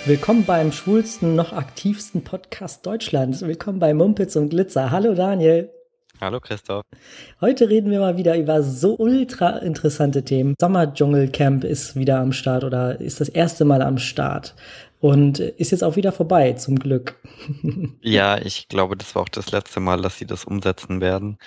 Willkommen beim schwulsten, noch aktivsten Podcast Deutschlands. Willkommen bei Mumpitz und Glitzer. Hallo Daniel. Hallo Christoph. Heute reden wir mal wieder über so ultra interessante Themen. Sommerdschungelcamp ist wieder am Start oder ist das erste Mal am Start und ist jetzt auch wieder vorbei, zum Glück. Ja, ich glaube, das war auch das letzte Mal, dass sie das umsetzen werden,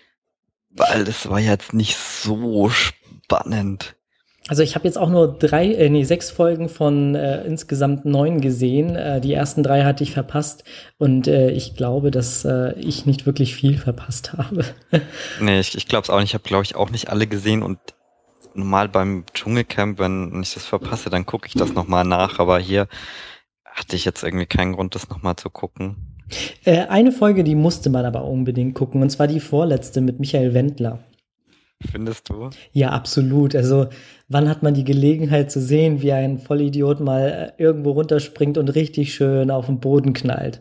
weil das war jetzt nicht so spannend. Also ich habe jetzt auch nur 6 Folgen von insgesamt 9 gesehen. Die ersten 3 hatte ich verpasst und ich glaube, dass ich nicht wirklich viel verpasst habe. Nee, ich glaube es auch nicht. Ich habe, glaube ich, auch nicht alle gesehen und normal beim Dschungelcamp, wenn ich das verpasse, dann gucke ich das nochmal nach. Aber hier hatte ich jetzt irgendwie keinen Grund, das nochmal zu gucken. Eine Folge, die musste man aber unbedingt gucken, und zwar die vorletzte mit Michael Wendler. Findest du? Ja, absolut. Also, wann hat man die Gelegenheit zu sehen, wie ein Vollidiot mal irgendwo runterspringt und richtig schön auf den Boden knallt?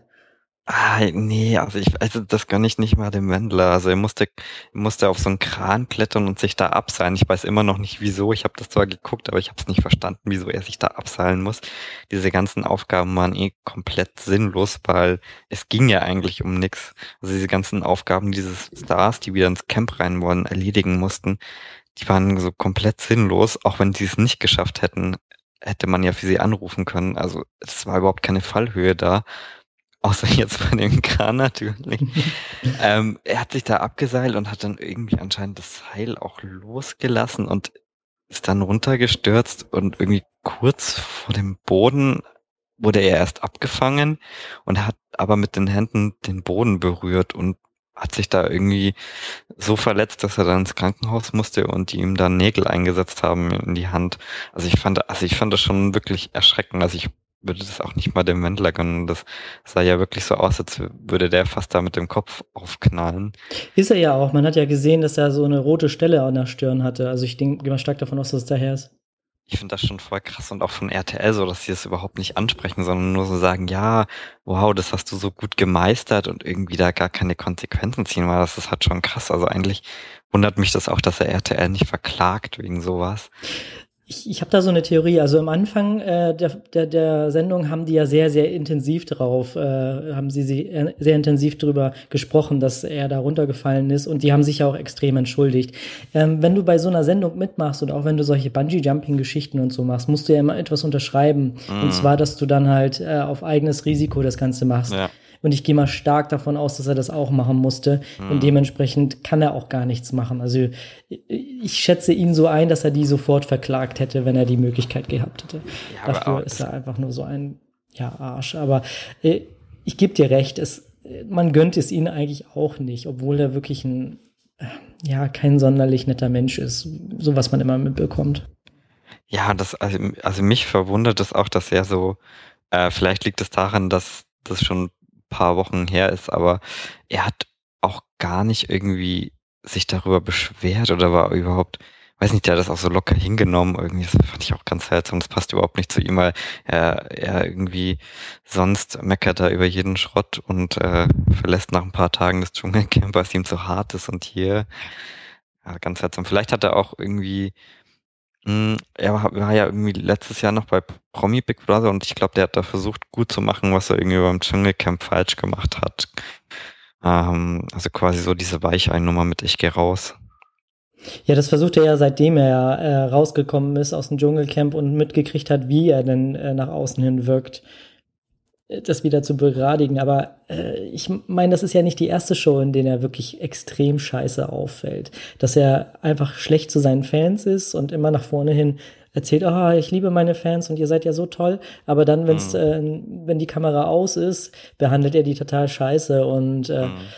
Nee, also das gönne ich nicht mal dem Wendler. Also er musste auf so einen Kran klettern und sich da abseilen. Ich weiß immer noch nicht wieso. Ich habe das zwar geguckt, aber ich habe es nicht verstanden, wieso er sich da abseilen muss. Diese ganzen Aufgaben waren komplett sinnlos, weil es ging ja eigentlich um nichts. Also diese ganzen Aufgaben dieses Stars, die wieder ins Camp rein wollen, erledigen mussten, die waren so komplett sinnlos. Auch wenn sie es nicht geschafft hätten, hätte man ja für sie anrufen können. Also es war überhaupt keine Fallhöhe da. Außer jetzt bei dem Kran natürlich. Er hat sich da abgeseilt und hat dann irgendwie anscheinend das Seil auch losgelassen und ist dann runtergestürzt und irgendwie kurz vor dem Boden wurde er erst abgefangen und hat aber mit den Händen den Boden berührt und hat sich da irgendwie so verletzt, dass er dann ins Krankenhaus musste und die ihm dann Nägel eingesetzt haben in die Hand. Also ich fand das schon wirklich erschreckend. Also ich würde das auch nicht mal dem Wendler gönnen. Das sah ja wirklich so aus, als würde der fast da mit dem Kopf aufknallen. Ist er ja auch. Man hat ja gesehen, dass er so eine rote Stelle an der Stirn hatte. Also ich gehe mal stark davon aus, dass es daher ist. Ich finde das schon voll krass und auch von RTL so, dass sie das überhaupt nicht ansprechen, sondern nur so sagen, ja, wow, das hast du so gut gemeistert und irgendwie da gar keine Konsequenzen ziehen, weil das ist halt schon krass. Also eigentlich wundert mich das auch, dass er RTL nicht verklagt wegen sowas. Ich habe da so eine Theorie. Also am Anfang der Sendung haben die ja sehr, sehr intensiv haben sie sehr intensiv darüber gesprochen, dass er da runtergefallen ist, und die haben sich ja auch extrem entschuldigt. Wenn du bei so einer Sendung mitmachst und auch wenn du solche Bungee-Jumping-Geschichten und so machst, musst du ja immer etwas unterschreiben. Und zwar, dass du dann halt auf eigenes Risiko das Ganze machst. Ja. Und ich gehe mal stark davon aus, dass er das auch machen musste. Und dementsprechend kann er auch gar nichts machen. Also ich schätze ihn so ein, dass er die sofort verklagt hätte, wenn er die Möglichkeit gehabt hätte. Ja, Dafür ist er einfach nur so ein Arsch. Aber ich gebe dir recht, man gönnt es ihm eigentlich auch nicht, obwohl er wirklich kein sonderlich netter Mensch ist, so was man immer mitbekommt. Ja, also mich verwundert es auch, dass er so, vielleicht liegt es daran, dass das schon ein paar Wochen her ist, aber er hat auch gar nicht irgendwie sich darüber beschwert oder war überhaupt, weiß nicht, der hat das auch so locker hingenommen irgendwie. Das fand ich auch ganz seltsam. Das passt überhaupt nicht zu ihm, weil er irgendwie sonst meckert er über jeden Schrott und verlässt nach ein paar Tagen das Dschungelcamp, weil es ihm zu hart ist und hier, ja, ganz seltsam. Vielleicht hat er auch irgendwie war ja irgendwie letztes Jahr noch bei Promi Big Brother und ich glaube, der hat da versucht, gut zu machen, was er irgendwie beim Dschungelcamp falsch gemacht hat. Also quasi so diese Weichei-Nummer mit Ich geh raus. Ja, das versucht er ja, seitdem er rausgekommen ist aus dem Dschungelcamp und mitgekriegt hat, wie er denn nach außen hin wirkt, das wieder zu beradigen. Aber ich meine, das ist ja nicht die erste Show, in der er wirklich extrem scheiße auffällt. Dass er einfach schlecht zu seinen Fans ist und immer nach vorne hin erzählt, ich liebe meine Fans und ihr seid ja so toll. Aber dann, wenn die Kamera aus ist, behandelt er die total scheiße. Und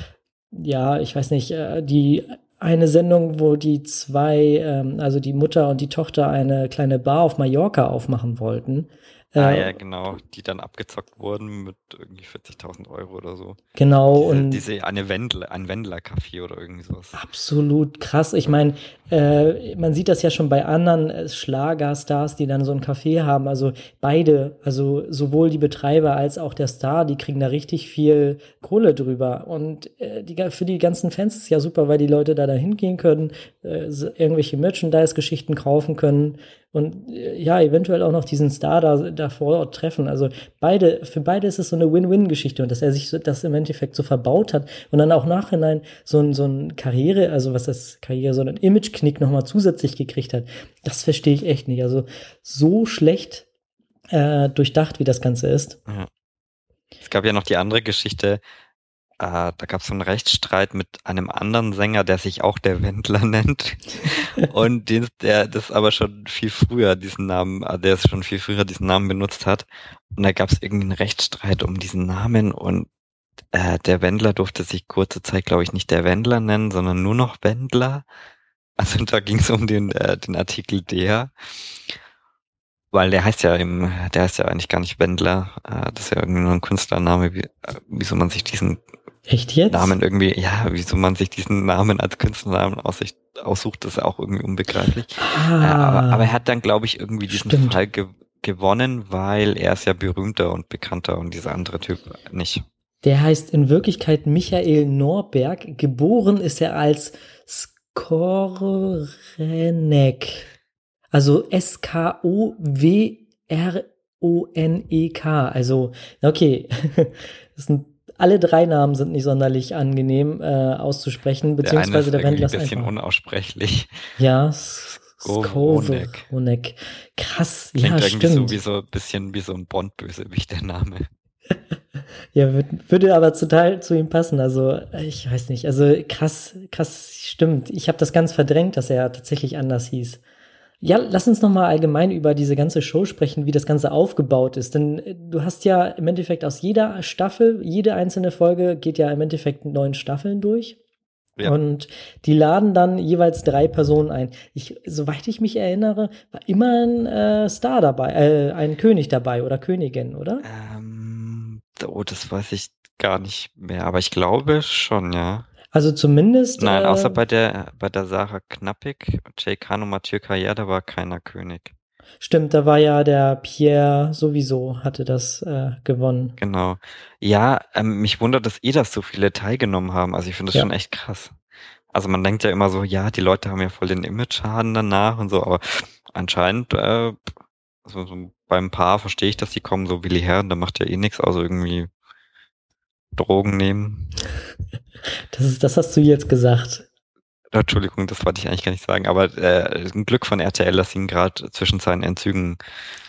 ich weiß nicht, die eine Sendung, wo die also die Mutter und die Tochter, eine kleine Bar auf Mallorca aufmachen wollten. Ja, genau, die dann abgezockt wurden mit irgendwie 40.000 Euro oder so. Genau, Ein und Wendler-Café oder irgendwie sowas. absolut krass. Ich meine, man sieht das ja schon bei anderen Schlagerstars, die dann so ein Café haben. Also beide, also sowohl die Betreiber als auch der Star, die kriegen da richtig viel Kohle drüber. Und für die ganzen Fans ist es ja super, weil die Leute da hingehen können, irgendwelche Merchandise-Geschichten kaufen können. und ja, eventuell auch noch diesen Star da vor Ort treffen. Also für beide ist es so eine Win-Win-Geschichte und dass er sich das im Endeffekt so verbaut hat und dann auch nachhinein so ein Karriere, also was ist Karriere, so ein Image-Knick nochmal zusätzlich gekriegt hat. Das verstehe ich echt nicht. Also so schlecht durchdacht, wie das Ganze ist. Ja. Es gab ja noch die andere Geschichte, da gab es so einen Rechtsstreit mit einem anderen Sänger, der sich auch der Wendler nennt. Und der das aber schon viel früher diesen Namen, der es schon viel früher diesen Namen benutzt hat. Und da gab es irgendwie einen Rechtsstreit um diesen Namen und der Wendler durfte sich kurze Zeit, glaube ich, nicht der Wendler nennen, sondern nur noch Wendler. Also da ging es um den Artikel der. Weil der heißt ja eigentlich gar nicht Wendler. Das ist ja irgendwie nur ein Künstlername. Wieso man sich diesen Echt jetzt? Namen irgendwie, wieso man sich diesen Namen als Künstlernamen aussucht, ist auch irgendwie unbegreiflich. Aber er hat dann, glaube ich, irgendwie diesen Fall gewonnen, weil er ist ja berühmter und bekannter und dieser andere Typ nicht. Der heißt in Wirklichkeit Michael Norberg. Geboren ist er als Skowronek. Also Skowronek. Also, okay. Alle drei Namen sind nicht sonderlich angenehm auszusprechen, beziehungsweise der Wendler ist ein bisschen unaussprechlich. Ja, Skowronek. Krass, klingt ja, irgendwie stimmt. So ein bisschen wie so ein Bond-Bösewicht, der Name. Ja, würde aber total zu ihm passen. Also, ich weiß nicht. Also, krass, stimmt. Ich habe das ganz verdrängt, dass er tatsächlich anders hieß. Ja, lass uns noch mal allgemein über diese ganze Show sprechen, wie das Ganze aufgebaut ist. Denn du hast ja im Endeffekt aus jeder Staffel, jede einzelne Folge geht ja im Endeffekt 9 Staffeln durch. Ja. Und die laden dann jeweils 3 Personen ein. Soweit ich mich erinnere, war immer ein Star dabei, ein König dabei oder Königin, oder? Das weiß ich gar nicht mehr, aber ich glaube schon, ja. Also zumindest. Nein, außer bei der Sarah Knappig, Jay Khan und Mathieu Carrière, da war keiner König. Stimmt, da war ja der Pierre sowieso, hatte das gewonnen. Genau. Ja, mich wundert, dass das so viele teilgenommen haben. Also ich finde das schon echt krass. Also man denkt ja immer so, ja, die Leute haben ja voll den Image-Schaden danach und so, aber anscheinend, so beim Paar verstehe ich, dass die kommen, so Willi Herren, da macht ja eh nichts, außer irgendwie Drogen nehmen. Das hast du jetzt gesagt. Entschuldigung, das wollte ich eigentlich gar nicht sagen, aber ein Glück von RTL, dass sie ihn gerade zwischen seinen Entzügen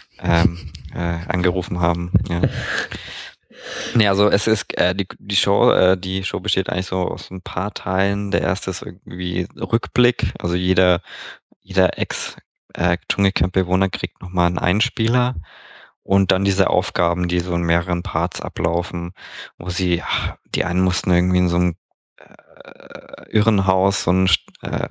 angerufen haben. Ja. Nee, also es ist die Show besteht eigentlich so aus ein paar Teilen. Der erste ist irgendwie Rückblick, also jeder Ex-Dschungelcamp-Bewohner kriegt nochmal einen Einspieler und dann diese Aufgaben, die so in mehreren Parts ablaufen, wo die einen mussten irgendwie in so einem Irrenhaus, so ein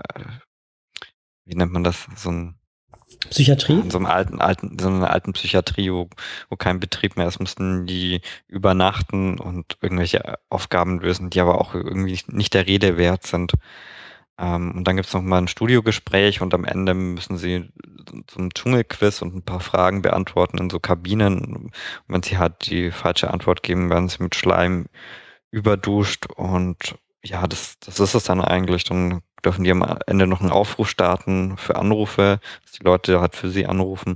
wie nennt man das, so ein Psychiatrie? In so einer alten Psychiatrie, wo kein Betrieb mehr ist, mussten die übernachten und irgendwelche Aufgaben lösen, die aber auch irgendwie nicht der Rede wert sind. Und dann gibt's noch mal ein Studiogespräch und am Ende müssen sie so ein Dschungelquiz und ein paar Fragen beantworten in so Kabinen. Und wenn sie halt die falsche Antwort geben, werden sie mit Schleim überduscht und ja, das ist es dann eigentlich. Dann dürfen die am Ende noch einen Aufruf starten für Anrufe, dass die Leute halt für sie anrufen.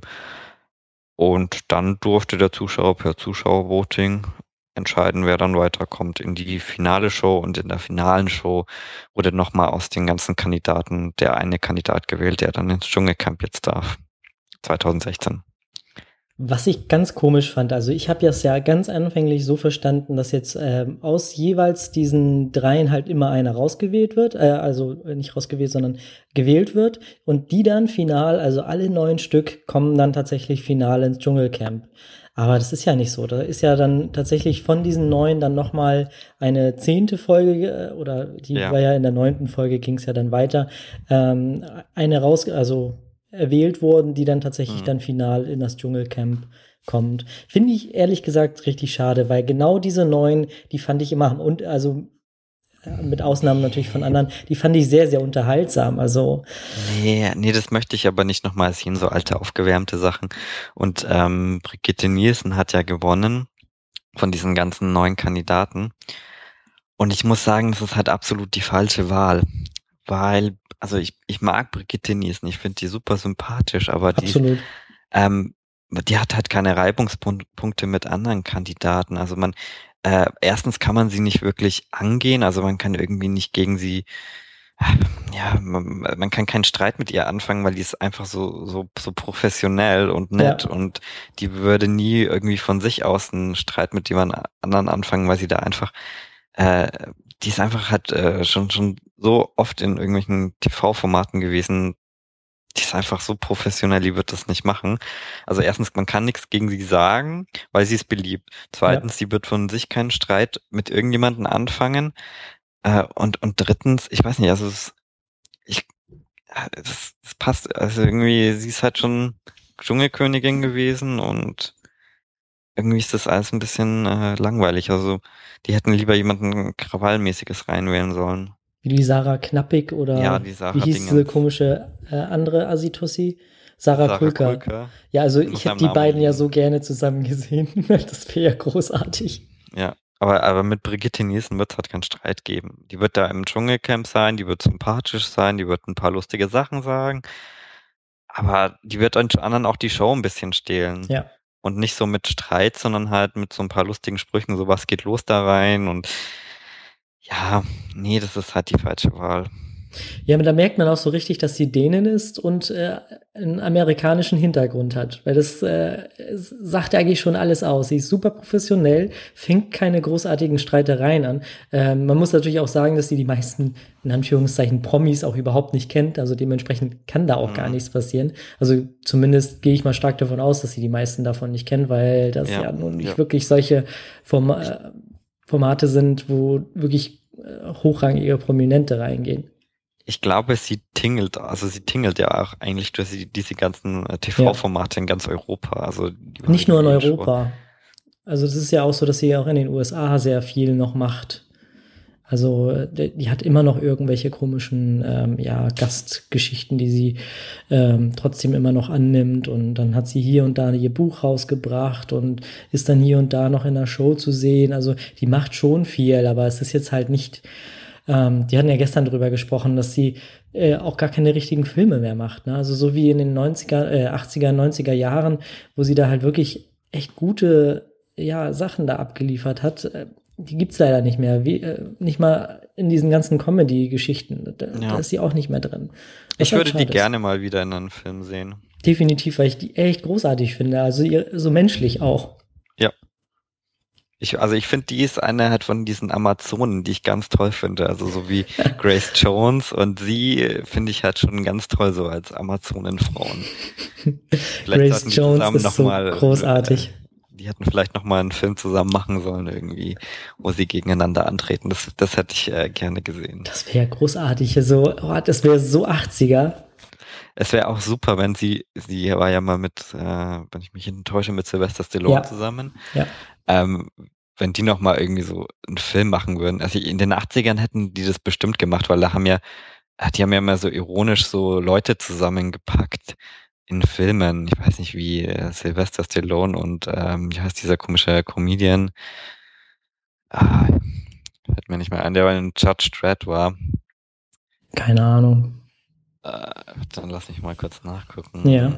Und dann durfte der Zuschauer per Zuschauervoting entscheiden, wer dann weiterkommt in die finale Show. Und in der finalen Show wurde nochmal aus den ganzen Kandidaten der eine Kandidat gewählt, der dann ins Dschungelcamp jetzt darf. 2016. Was ich ganz komisch fand, also ich habe das ja ganz anfänglich so verstanden, dass jetzt aus jeweils diesen 3 halt immer einer rausgewählt wird, also nicht rausgewählt, sondern gewählt wird und die dann final, also alle 9 Stück kommen dann tatsächlich final ins Dschungelcamp. Aber das ist ja nicht so. Da ist ja dann tatsächlich von diesen 9 dann nochmal eine 10. Folge oder die war ja in der 9. Folge, ging es ja dann weiter, erwählt wurden, die dann tatsächlich dann final in das Dschungelcamp kommt. Finde ich ehrlich gesagt richtig schade, weil genau diese 9, die fand ich immer, und also mit Ausnahmen natürlich von anderen, die fand ich sehr, sehr unterhaltsam. Also Nee, das möchte ich aber nicht nochmal sehen, so alte, aufgewärmte Sachen. Und Brigitte Nielsen hat ja gewonnen von diesen ganzen 9 Kandidaten. Und ich muss sagen, das ist halt absolut die falsche Wahl. also ich mag Brigitte Nielsen, ich finde die super sympathisch, aber Absolut. die hat halt keine Reibungspunkte mit anderen Kandidaten. Also erstens kann man sie nicht wirklich angehen, also man kann irgendwie nicht gegen sie, ja, man kann keinen Streit mit ihr anfangen, weil die ist einfach so professionell und nett, Ja. und die würde nie irgendwie von sich aus einen Streit mit jemand anderen anfangen, weil sie da einfach, äh, die ist einfach halt schon so oft in irgendwelchen TV-Formaten gewesen. Die ist einfach so professionell, die wird das nicht machen. Also erstens, man kann nichts gegen sie sagen, weil sie ist beliebt. Zweitens, sie wird von sich keinen Streit mit irgendjemandem anfangen. Und drittens, ich weiß nicht, also ich, das passt, also irgendwie, sie ist halt schon Dschungelkönigin gewesen, und irgendwie ist das alles ein bisschen langweilig. Also die hätten lieber jemanden Krawallmäßiges reinwählen sollen. Wie die Sarah Knappig Ja, oder die wie Sarah hieß diese Dingens. komische andere Assi-Tussi? Sarah Sarah Kulka. Kulka. Ja, also Muss ich hätte am die Namen beiden ja liegen. so gerne zusammen gesehen. Das wäre ja großartig. Ja, aber mit Brigitte Nielsen wird es halt keinen Streit geben. Die wird da im Dschungelcamp sein, die wird sympathisch sein, die wird ein paar lustige Sachen sagen, aber die wird den anderen auch die Show ein bisschen stehlen. Ja. Und nicht so mit Streit, sondern halt mit so ein paar lustigen Sprüchen, so was geht los da rein, und ja, nee, das ist halt die falsche Wahl. Ja, aber da merkt man auch so richtig, dass sie Dänin ist und einen amerikanischen Hintergrund hat. Weil das sagt eigentlich schon alles aus. Sie ist super professionell, fängt keine großartigen Streitereien an. Man muss natürlich auch sagen, dass sie die meisten, in Anführungszeichen, Promis auch überhaupt nicht kennt. Also dementsprechend kann da auch gar nichts passieren. Also zumindest gehe ich mal stark davon aus, dass sie die meisten davon nicht kennt, weil das ja nun nicht wirklich solche Formate sind, wo wirklich hochrangige Prominente reingehen. Ich glaube, sie tingelt ja auch eigentlich durch diese ganzen TV-Formate in ganz Europa. Also nicht nur in Europa. Also es ist ja auch so, dass sie auch in den USA sehr viel noch macht. Also die hat immer noch irgendwelche komischen Gastgeschichten, die sie trotzdem immer noch annimmt. Und dann hat sie hier und da ihr Buch rausgebracht und ist dann hier und da noch in der Show zu sehen. Also die macht schon viel, aber es ist jetzt halt nicht. Die hatten ja gestern drüber gesprochen, dass sie auch gar keine richtigen Filme mehr macht. Ne? Also so wie in den 80er, 90er Jahren, wo sie da halt wirklich echt gute Sachen da abgeliefert hat. Die gibt's leider nicht mehr. Nicht mal in diesen ganzen Comedy-Geschichten. Da ist sie auch nicht mehr drin. Ich würde die gerne mal wieder in einem Film sehen. Definitiv, weil ich die echt großartig finde. Also so menschlich auch. Ja. Ich finde, die ist eine halt von diesen Amazonen, die ich ganz toll finde. Also so wie Grace Jones, und sie finde ich halt schon ganz toll so als Amazonenfrauen. Grace Jones ist so großartig. Die hätten vielleicht noch mal einen Film zusammen machen sollen irgendwie, wo sie gegeneinander antreten. Das hätte ich gerne gesehen. Das wäre großartig. Das wäre so 80er. Es wäre auch super, wenn sie war ja mal mit, wenn ich mich enttäusche, mit Sylvester Stallone zusammen. Ja. Wenn die noch mal irgendwie so einen Film machen würden. Also in den 80ern hätten die das bestimmt gemacht, weil die haben ja immer so ironisch so Leute zusammengepackt in Filmen. Ich weiß nicht, wie Sylvester Stallone und wie heißt dieser komische Comedian? Fällt mir nicht mehr ein, der in Judge Dredd war. Keine Ahnung. Dann lass mich mal kurz nachgucken. Ja.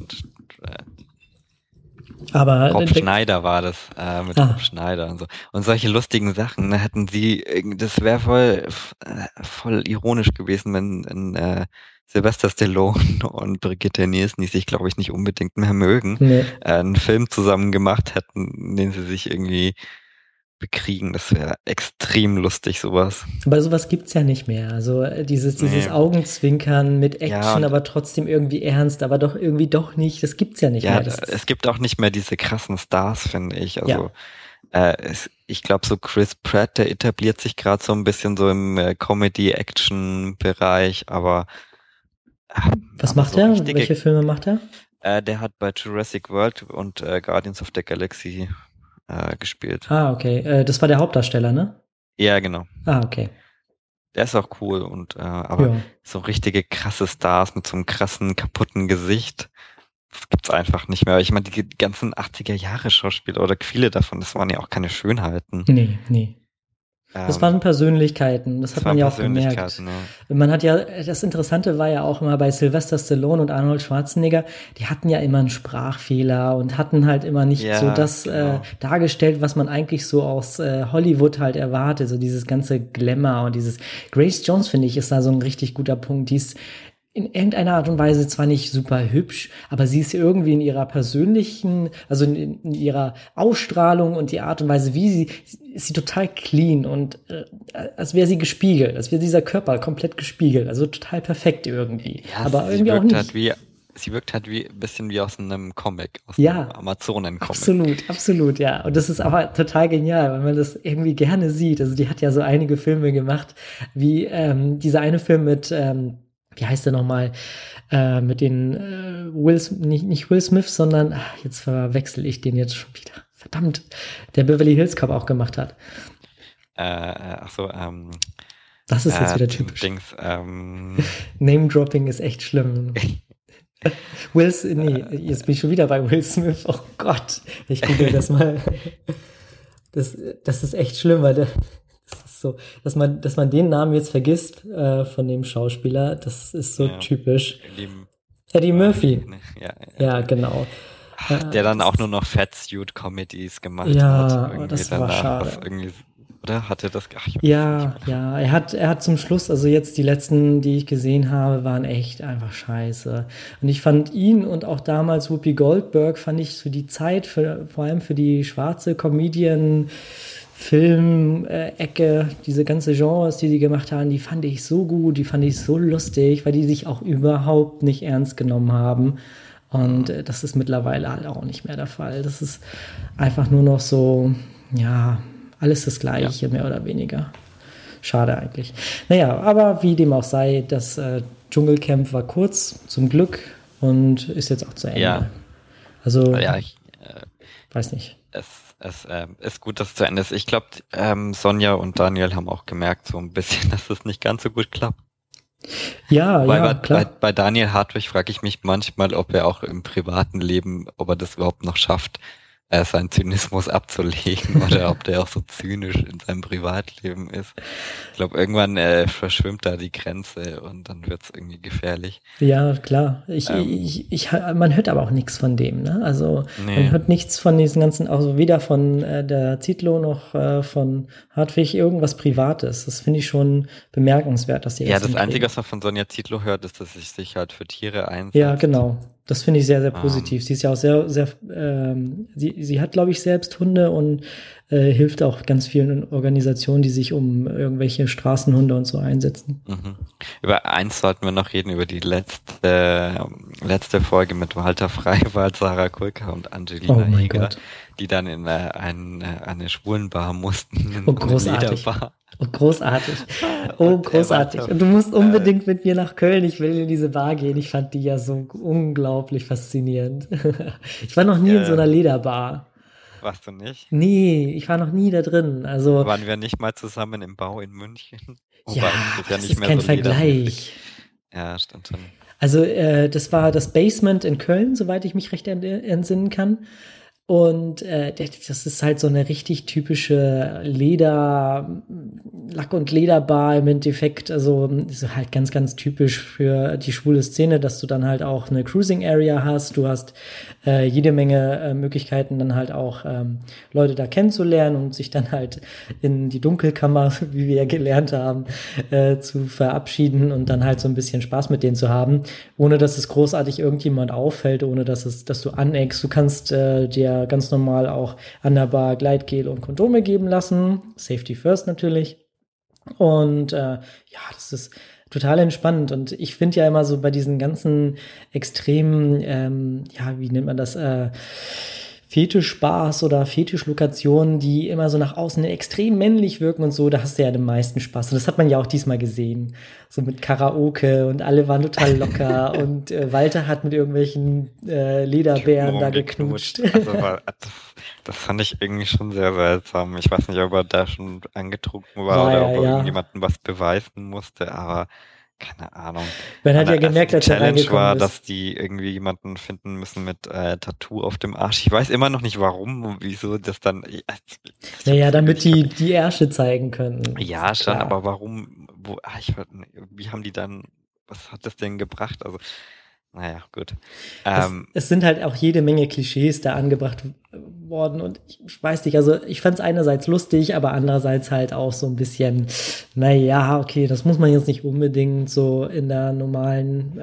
Aber Rob Schneider war das, mit Rob Schneider und so. Und solche lustigen Sachen, da hätten sie, das wäre voll ironisch gewesen, wenn Sylvester Stallone und Brigitte Nielsen, die sich, glaube ich, nicht unbedingt mehr mögen, einen Film zusammen gemacht hätten, in den sie sich irgendwie bekriegen. Das wäre extrem lustig, sowas. Aber sowas gibt's ja nicht mehr. Also dieses Augenzwinkern mit Action, aber trotzdem irgendwie ernst, aber doch irgendwie doch nicht. Das gibt's ja nicht mehr. Es gibt auch nicht mehr diese krassen Stars, finde ich. Also ich glaube, so Chris Pratt, der etabliert sich gerade so ein bisschen so im Comedy-Action-Bereich, aber was macht er? Welche Filme macht er? Der hat bei Jurassic World und Guardians of the Galaxy gespielt. Okay. Das war der Hauptdarsteller, ne? Ja, genau. Okay. Der ist auch cool, und aber so richtige krasse Stars mit so einem krassen, kaputten Gesicht gibt's einfach nicht mehr. Ich meine, die ganzen 80er Jahre Schauspieler oder viele davon, das waren ja auch keine Schönheiten. Nee. Das waren Persönlichkeiten, das hat Das man waren ja auch gemerkt. Persönlichkeiten, ne? Man hat ja, das Interessante war ja auch immer bei Sylvester Stallone und Arnold Schwarzenegger, die hatten ja immer einen Sprachfehler und hatten halt immer nicht so Ja, das genau. dargestellt, was man eigentlich so aus Hollywood halt erwartet, so dieses ganze Glamour und dieses Grace Jones, finde ich, ist da so ein richtig guter Punkt. Die ist in irgendeiner Art und Weise zwar nicht super hübsch, aber sie ist irgendwie in ihrer persönlichen, also in ihrer Ausstrahlung und die Art und Weise, wie sie, ist sie total clean und als wäre sie gespiegelt, als wäre dieser Körper komplett gespiegelt, also total perfekt irgendwie, Ja, aber sie irgendwie auch wirkt halt nicht. wie, sie wirkt halt wie ein bisschen wie aus einem Comic, aus einem Ja, Amazonen-Comic. absolut, absolut, ja. Und das ist aber total genial, weil man das irgendwie gerne sieht. Also die hat ja so einige Filme gemacht, wie dieser eine Film mit, wie heißt der nochmal, mit den nicht Will Smith, sondern, jetzt verwechsel ich den jetzt schon wieder. Verdammt, der Beverly Hills Cop auch gemacht hat. Ach so, Das ist jetzt wieder typisch. Dings, Name-Dropping ist echt schlimm. Nee, jetzt bin ich schon wieder bei Will Smith. Oh Gott, ich google das mal. Das ist echt schlimm, weil das ist so, dass man den Namen jetzt vergisst von dem Schauspieler, das ist so ja, typisch. Eddie, Eddie Murphy. ja, Ja, genau. der dann auch nur noch Fatsuit-Comedies gemacht Ja, hat. Irgendwie das war danach, schade. was irgendwie, oder? Hat er das? Ach, ich weiß Ja, nicht mehr. ja, er hat zum Schluss, also jetzt die letzten, die ich gesehen habe, waren echt einfach scheiße. Und ich fand ihn und auch damals Whoopi Goldberg, fand ich für die Zeit, vor allem für die schwarze Comedian, Film, Ecke, diese ganze Genres, die gemacht haben, die fand ich so gut, die fand ich so lustig, weil die sich auch überhaupt nicht ernst genommen haben. Und das ist mittlerweile halt auch nicht mehr der Fall. Das ist einfach nur noch so, ja, alles das Gleiche, mehr oder weniger. Schade eigentlich. Naja, aber wie dem auch sei, das Dschungelcamp war kurz, zum Glück, und ist jetzt auch zu Ende. Ja, Also, ja, weiß nicht. es ist gut, dass es zu Ende ist. Ich glaube, Sonja und Daniel haben auch gemerkt, so ein bisschen, dass es nicht ganz so gut klappt. Ja, Weil ja, klar. bei Daniel Hartwig frage ich mich manchmal, ob er auch im privaten Leben, ob er das überhaupt noch schafft, seinen Zynismus abzulegen oder ob der auch so zynisch in seinem Privatleben ist. Ich glaube, irgendwann verschwimmt da die Grenze und dann wird's irgendwie gefährlich. Ja, klar. Man hört aber auch nichts von dem, ne? Also man Nee. hört nichts von diesen ganzen, also weder von der Zitlo noch von Hartwig irgendwas Privates. Das finde ich schon bemerkenswert, dass die Ja, das das Einzige, hinkriegen. was man von Sonja Zietlow hört, ist, dass sie sich halt für Tiere Ja, einsetzt. genau. Das finde ich sehr, sehr Ähm, positiv. Sie ist ja auch sehr, sehr, sie hat, glaube ich, selbst Hunde und hilft auch ganz vielen Organisationen, die sich um irgendwelche Straßenhunde und so einsetzen. Mhm. Über eins sollten wir noch reden, über die letzte Folge mit Walter Freiwald, Sarah Kulka und Oh Angelina mein Eger, Gott. die dann in eine Schwulenbar mussten, Oh, in eine großartig. Lederbar. Oh, großartig. Oh, Und großartig. Walter, Und du musst unbedingt mit mir nach Köln. Ich will in diese Bar gehen. Ich fand die ja so unglaublich faszinierend. Ich war noch nie in so einer Lederbar. warst du nicht? Nee, ich war noch nie da drin. Also, Waren wir nicht mal zusammen im Bau in München? ja, Wobei, das ist ja das nicht ist mehr kein so ledermäßig. Vergleich. Ja, stimmt schon. Also, das war das Basement in Köln, soweit ich mich recht entsinnen kann. Und das ist halt so eine richtig typische Lack- und Lederbar im Endeffekt. Also ist halt ganz, ganz typisch für die schwule Szene, dass du dann halt auch eine Cruising Area hast. Du hast jede Menge Möglichkeiten, dann halt auch Leute da kennenzulernen und sich dann halt in die Dunkelkammer, wie wir ja gelernt haben, zu verabschieden und dann halt so ein bisschen Spaß mit denen zu haben, ohne dass es großartig irgendjemand auffällt, ohne dass du aneckst. Du kannst dir ganz normal auch an der Bar Gleitgel und Kondome geben lassen. Safety first natürlich. Und ja, das ist total entspannt. Und ich finde ja immer so bei diesen ganzen extremen, ja, wie nennt man das, Fetischbars oder Fetischlokationen, die immer so nach außen extrem männlich wirken und so, da hast du ja den meisten Spaß. Und das hat man ja auch diesmal gesehen. So mit Karaoke und alle waren total locker und Walter hat mit irgendwelchen Lederbären da geknutscht. Also das fand ich irgendwie schon sehr seltsam. Ich weiß nicht, ob er da schon angetrunken war oder ob er irgendjemandem was beweisen musste, aber keine Ahnung. Man hat ja gemerkt, Die als er Challenge reingekommen war, ist. dass die irgendwie jemanden finden müssen mit Tattoo auf dem Arsch. Ich weiß immer noch nicht warum und wieso das dann. Ich hab Naja, das Gefühl, damit die Ärsche zeigen können. Ist ja, doch schon, klar. aber warum, wie haben die dann, was hat das denn gebracht? Also, naja, gut. Ähm, Es sind halt auch jede Menge Klischees da angebracht worden und ich weiß nicht, also ich fand es einerseits lustig, aber andererseits halt auch so ein bisschen, naja, okay, das muss man jetzt nicht unbedingt so in der normalen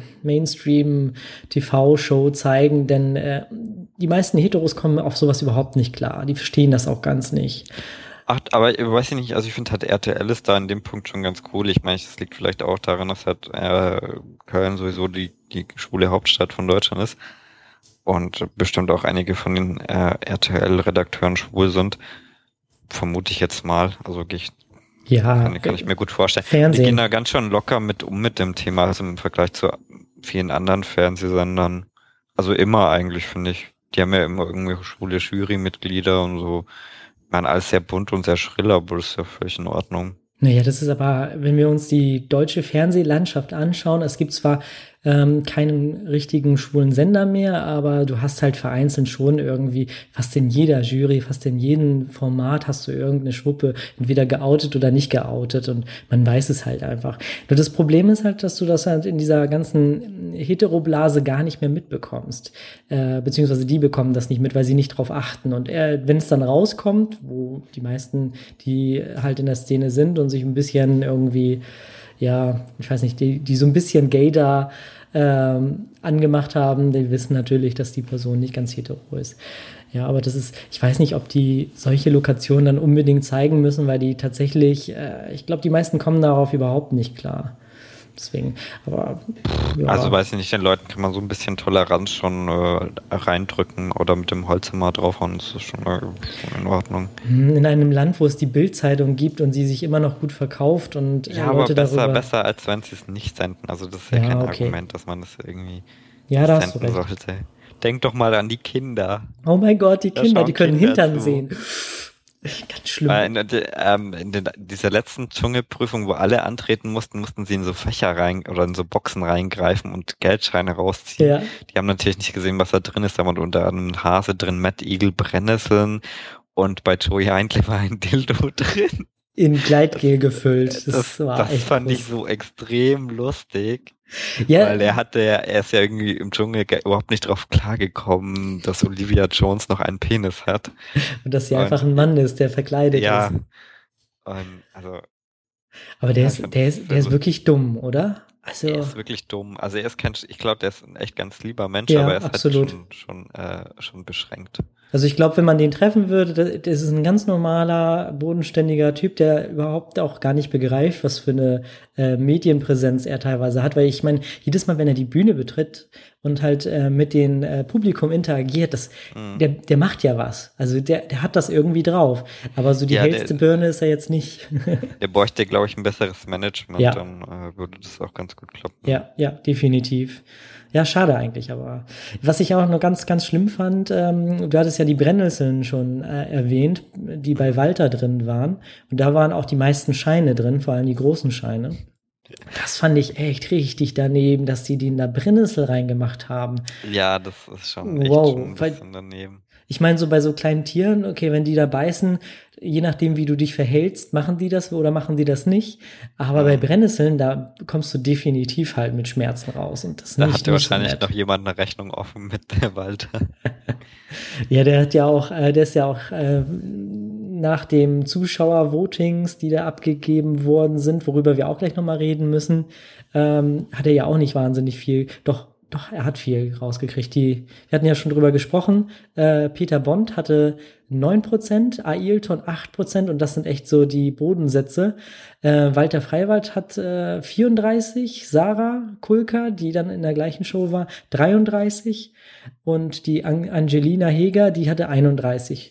Mainstream-TV-Show zeigen, denn die meisten Heteros kommen auf sowas überhaupt nicht klar. Die verstehen das auch ganz nicht. Ach, aber ich weiß nicht, also ich finde halt RTL ist da in dem Punkt schon ganz cool. Ich meine, das liegt vielleicht auch daran, dass halt Köln sowieso die schwule Hauptstadt von Deutschland ist und bestimmt auch einige von den RTL-Redakteuren schwul sind. Vermute ich jetzt mal. Also Ja, kann ich mir gut vorstellen. Die Fernsehen. gehen da ganz schön locker mit dem Thema, also im Vergleich zu vielen anderen Fernsehsendern. Also immer eigentlich, finde ich. Die haben ja immer irgendwelche schwule Jurymitglieder und so. Ich meine, alles sehr bunt und sehr schrill, aber das ist ja völlig in Ordnung. Naja, das ist aber, wenn wir uns die deutsche Fernsehlandschaft anschauen, es gibt zwar keinen richtigen schwulen Sender mehr, aber du hast halt vereinzelt schon irgendwie, fast in jeder Jury, fast in jedem Format hast du irgendeine Schwuppe entweder geoutet oder nicht geoutet und man weiß es halt einfach. Nur das Problem ist halt, dass du das halt in dieser ganzen Heteroblase gar nicht mehr mitbekommst, beziehungsweise die bekommen das nicht mit, weil sie nicht drauf achten und wenn es dann rauskommt, wo die meisten, die halt in der Szene sind und sich ein bisschen irgendwie, ja, ich weiß nicht, die so ein bisschen Gaydar angemacht haben, die wissen natürlich, dass die Person nicht ganz hetero ist. Ja, aber das ist, ich weiß nicht, ob die solche Lokationen dann unbedingt zeigen müssen, weil die tatsächlich, ich glaube, die meisten kommen darauf überhaupt nicht klar. Deswegen, aber ja. Also weiß ich nicht, den Leuten kann man so ein bisschen Toleranz schon reindrücken oder mit dem Holzhammer draufhauen, das ist schon in Ordnung. In einem Land, wo es die Bild-Zeitung gibt und sie sich immer noch gut verkauft und Ja, Leute aber darüber. besser als wenn sie es nicht senden. Also das ist ja Ja, kein okay. Argument, dass man das irgendwie Ja, nicht da hast du senden recht. sollte. Denk doch mal an die Kinder. Oh mein Gott, die Da Kinder, schauen die können Kinder Hintern zu. sehen. Ganz schlimm. Dieser letzten Dschungelprüfung, wo alle antreten mussten sie in so Fächer rein oder in so Boxen reingreifen und Geldscheine rausziehen. Ja. Die haben natürlich nicht gesehen, was da drin ist. Da war unter anderem ein Hase drin, Mad Eagle, Brennnesseln und bei Joey Heintle war ein Dildo drin. In Gleitgel gefüllt. Das war Das echt fand groß. ich so extrem lustig. Ja, Weil er ist ja irgendwie im Dschungel überhaupt nicht drauf klargekommen, dass Olivia Jones noch einen Penis hat. und dass sie Und einfach ein Mann ist, der verkleidet ja, ist. und also Aber ja, ich fand der das ist wirklich dumm, oder? er Also, ist wirklich dumm. Also er ist ich glaube, der ist ein echt ganz lieber Mensch, ja, aber er ist absolut. halt schon beschränkt. Also ich glaube, wenn man den treffen würde, das ist ein ganz normaler, bodenständiger Typ, der überhaupt auch gar nicht begreift, was für eine Medienpräsenz er teilweise hat. Weil ich meine, jedes Mal, wenn er die Bühne betritt und halt mit dem Publikum interagiert, der macht ja was. Also der hat das irgendwie drauf. Aber so die Ja, hellste Birne ist er jetzt nicht. Der bräuchte, glaube ich, ein besseres Management, Ja. dann würde das auch ganz gut klappen. Ja, definitiv. Ja, schade eigentlich, aber was ich auch noch ganz, ganz schlimm fand, du hattest ja die Brennnesseln schon erwähnt, die bei Walter drin waren. Und da waren auch die meisten Scheine drin, vor allem die großen Scheine. Das fand ich echt richtig daneben, dass die da Brennnessel reingemacht haben. Ja, das ist schon echt Wow, schon ein bisschen daneben. Ich meine, so bei so kleinen Tieren, okay, wenn die da beißen, je nachdem, wie du dich verhältst, machen die das oder machen die das nicht. Aber bei Brennnesseln, da kommst du definitiv halt mit Schmerzen raus. Und das Da nicht, hatte nicht so wahrscheinlich nett. noch jemand eine Rechnung offen mit der Walter. Ja, der ist ja auch nach dem Zuschauervotings, die da abgegeben worden sind, worüber wir auch gleich nochmal reden müssen, hat er ja auch nicht wahnsinnig viel. Doch, er hat viel rausgekriegt. Wir hatten ja schon drüber gesprochen. Peter Bond hatte 9%, Ailton 8% und das sind echt so die Bodensätze. Walter Freiwald hat 34, Sarah Kulka, die dann in der gleichen Show war, 33 und die Angelina Heger, die hatte 31%.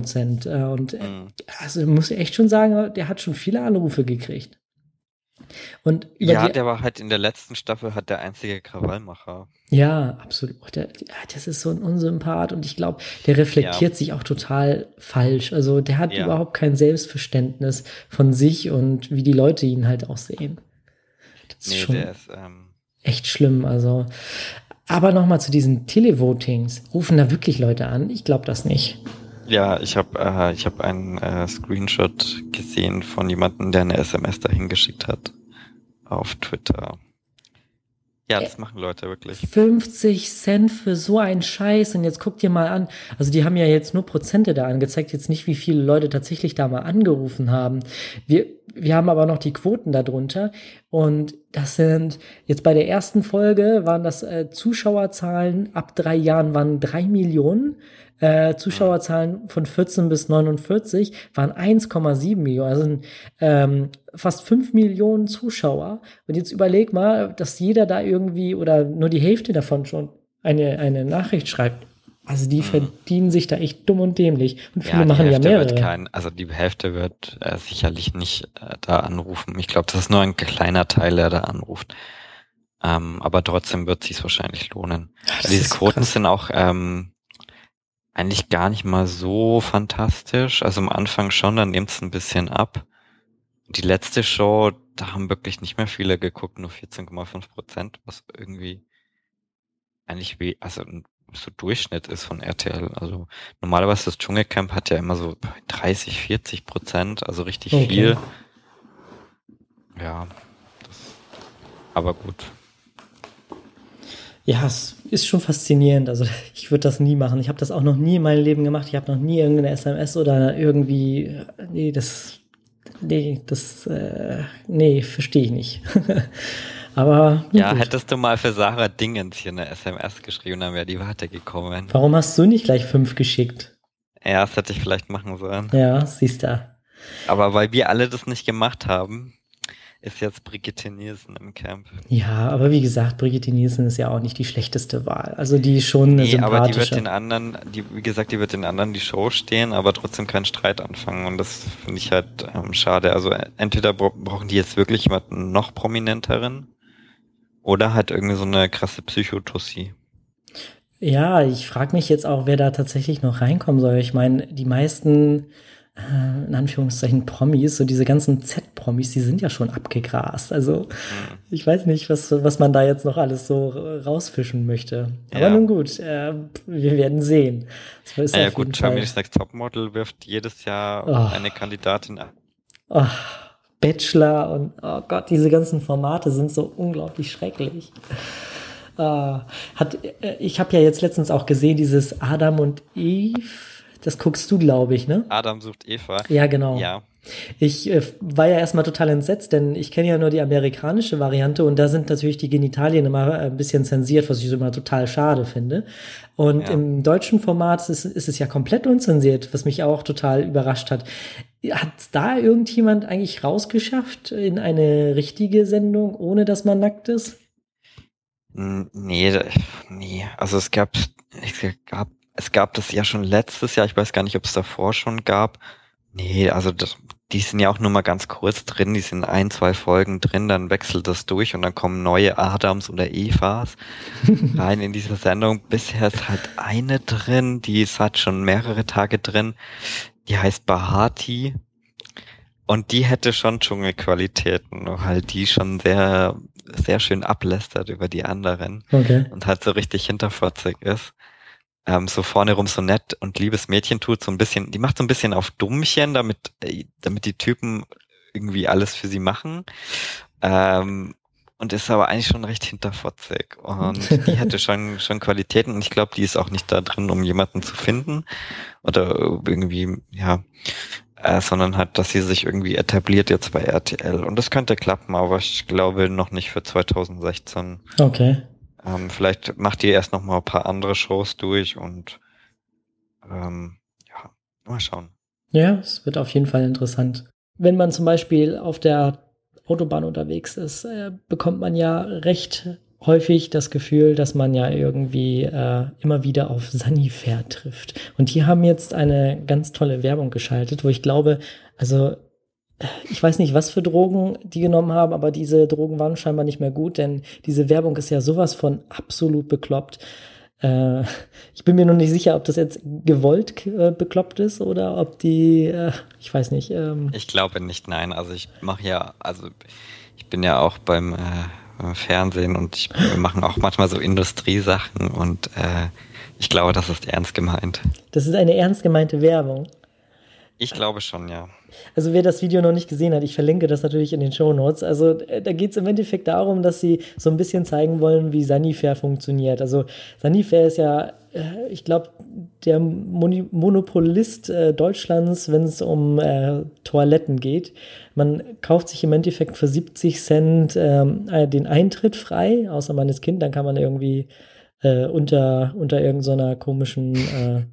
Also muss ich echt schon sagen, der hat schon viele Anrufe gekriegt. Und Ja, der war halt in der letzten Staffel der einzige Krawallmacher. Ja, absolut. Das ist so ein Unsympath und ich glaube, der reflektiert sich auch total falsch. Also der hat überhaupt kein Selbstverständnis von sich und wie die Leute ihn halt auch sehen. Das ist Nee, schon der ist, echt schlimm. Also, aber nochmal zu diesen Televotings. Rufen da wirklich Leute an? Ich glaube das nicht. ja, ich hab einen Screenshot gesehen von jemandem, der eine SMS dahin geschickt hat auf Twitter. Ja, das machen Leute wirklich. 50 Cent für so einen Scheiß. Und jetzt guck dir mal an. Also die haben ja jetzt nur Prozente da angezeigt, jetzt nicht, wie viele Leute tatsächlich da mal angerufen haben. Wir haben aber noch die Quoten darunter. Und das sind, jetzt bei der ersten Folge waren das Zuschauerzahlen ab 3 Jahren waren 3 Millionen. Zuschauerzahlen von 14 bis 49 waren 1,7 Millionen. Also fast 5 Millionen Zuschauer. Und jetzt überleg mal, dass jeder da irgendwie oder nur die Hälfte davon schon eine Nachricht schreibt. Also die verdienen sich da echt dumm und dämlich. Und viele machen ja mehrere. Also die Hälfte wird sicherlich nicht da anrufen. Ich glaube, das ist nur ein kleiner Teil, der da anruft. Aber trotzdem wird es sich wahrscheinlich lohnen. Diese Quoten sind auch eigentlich gar nicht mal so fantastisch. Also am Anfang schon, dann nimmt es ein bisschen ab. Die letzte Show, da haben wirklich nicht mehr viele geguckt, nur 14,5%, was irgendwie eigentlich also so Durchschnitt ist von RTL. Also normalerweise das Dschungelcamp hat ja immer so 30-40%, also richtig viel. Ja, aber gut. Ja, es ist schon faszinierend. Also ich würde das nie machen. Ich habe das auch noch nie in meinem Leben gemacht. Ich habe noch nie irgendeine SMS oder irgendwie, nee, verstehe ich nicht. Aber ja, gut. hättest du mal für Sarah Dingens hier eine SMS geschrieben, dann wäre die weitergekommen. Warum hast du nicht gleich 5 geschickt? Ja, das hätte ich vielleicht machen sollen. Ja, siehst du. Aber weil wir alle das nicht gemacht haben, ist jetzt Brigitte Nielsen im Camp. Ja, aber wie gesagt, Brigitte Nielsen ist ja auch nicht die schlechteste Wahl. Also die ist schon eine sympathische. Aber die wird den anderen, die wird den anderen die Show stehen, aber trotzdem keinen Streit anfangen. Und das finde ich halt schade. Also entweder brauchen die jetzt wirklich jemanden noch prominenteren oder halt irgendwie so eine krasse Psychotussi. Ja, ich frage mich jetzt auch, wer da tatsächlich noch reinkommen soll. Ich meine, die meisten in Anführungszeichen Promis, so diese ganzen Z-Promis, die sind ja schon abgegrast. Also ich weiß nicht, was man da jetzt noch alles so rausfischen möchte. Aber nun gut, wir werden sehen. Das ja gut, Germany's Next Topmodel wirft jedes Jahr eine Kandidatin ab. Oh, Bachelor und oh Gott, diese ganzen Formate sind so unglaublich schrecklich. Ich habe ja jetzt letztens auch gesehen, dieses Adam und Eve. Das guckst du, glaube ich, ne? Adam sucht Eva. Ja, genau. Ja. Ich war ja erstmal total entsetzt, denn ich kenne ja nur die amerikanische Variante und da sind natürlich die Genitalien immer ein bisschen zensiert, was ich so immer total schade finde. Und im deutschen Format ist es ja komplett unzensiert, was mich auch total überrascht hat. Hat da irgendjemand eigentlich rausgeschafft in eine richtige Sendung, ohne dass man nackt ist? Nee. Also es gab das ja schon letztes Jahr, ich weiß gar nicht, ob es davor schon gab. Nee, also die sind ja auch nur mal ganz kurz drin, die sind 1-2 Folgen drin, dann wechselt das durch und dann kommen neue Adams oder Evas rein in diese Sendung. Bisher ist halt eine drin, die ist halt schon mehrere Tage drin, die heißt Bahati und die hätte schon Dschungelqualitäten, nur halt die schon sehr, sehr schön ablästert über die anderen und halt so richtig hinterfotzig ist. So vorne rum so nett und liebes Mädchen tut so ein bisschen, die macht so ein bisschen auf Dummchen, damit die Typen irgendwie alles für sie machen. Und ist aber eigentlich schon recht hinterfotzig. Und die hätte schon Qualitäten und ich glaube, die ist auch nicht da drin, um jemanden zu finden. Oder irgendwie, sondern halt, dass sie sich irgendwie etabliert jetzt bei RTL. Und das könnte klappen, aber ich glaube noch nicht für 2016. Okay. Vielleicht macht ihr erst noch mal ein paar andere Shows durch und mal schauen. Ja, es wird auf jeden Fall interessant. Wenn man zum Beispiel auf der Autobahn unterwegs ist, bekommt man ja recht häufig das Gefühl, dass man ja irgendwie immer wieder auf Sanifair trifft. Und die haben jetzt eine ganz tolle Werbung geschaltet, wo ich glaube, also ich weiß nicht, was für Drogen die genommen haben, aber diese Drogen waren scheinbar nicht mehr gut, denn diese Werbung ist ja sowas von absolut bekloppt. Ich bin mir noch nicht sicher, ob das jetzt gewollt bekloppt ist oder ob die, ich weiß nicht. Ich glaube nicht, nein. Also ich bin ja auch beim Fernsehen und wir machen auch manchmal so Industriesachen und ich glaube, das ist ernst gemeint. Das ist eine ernst gemeinte Werbung. Ich glaube schon, ja. Also wer das Video noch nicht gesehen hat, ich verlinke das natürlich in den Shownotes. Also da geht es im Endeffekt darum, dass sie so ein bisschen zeigen wollen, wie Sanifair funktioniert. Also Sanifair ist ja, ich glaube, der Monopolist Deutschlands, wenn es um Toiletten geht. Man kauft sich im Endeffekt für 70 Cent den Eintritt frei, außer man ist Kind, dann kann man irgendwie unter irgendeiner komischen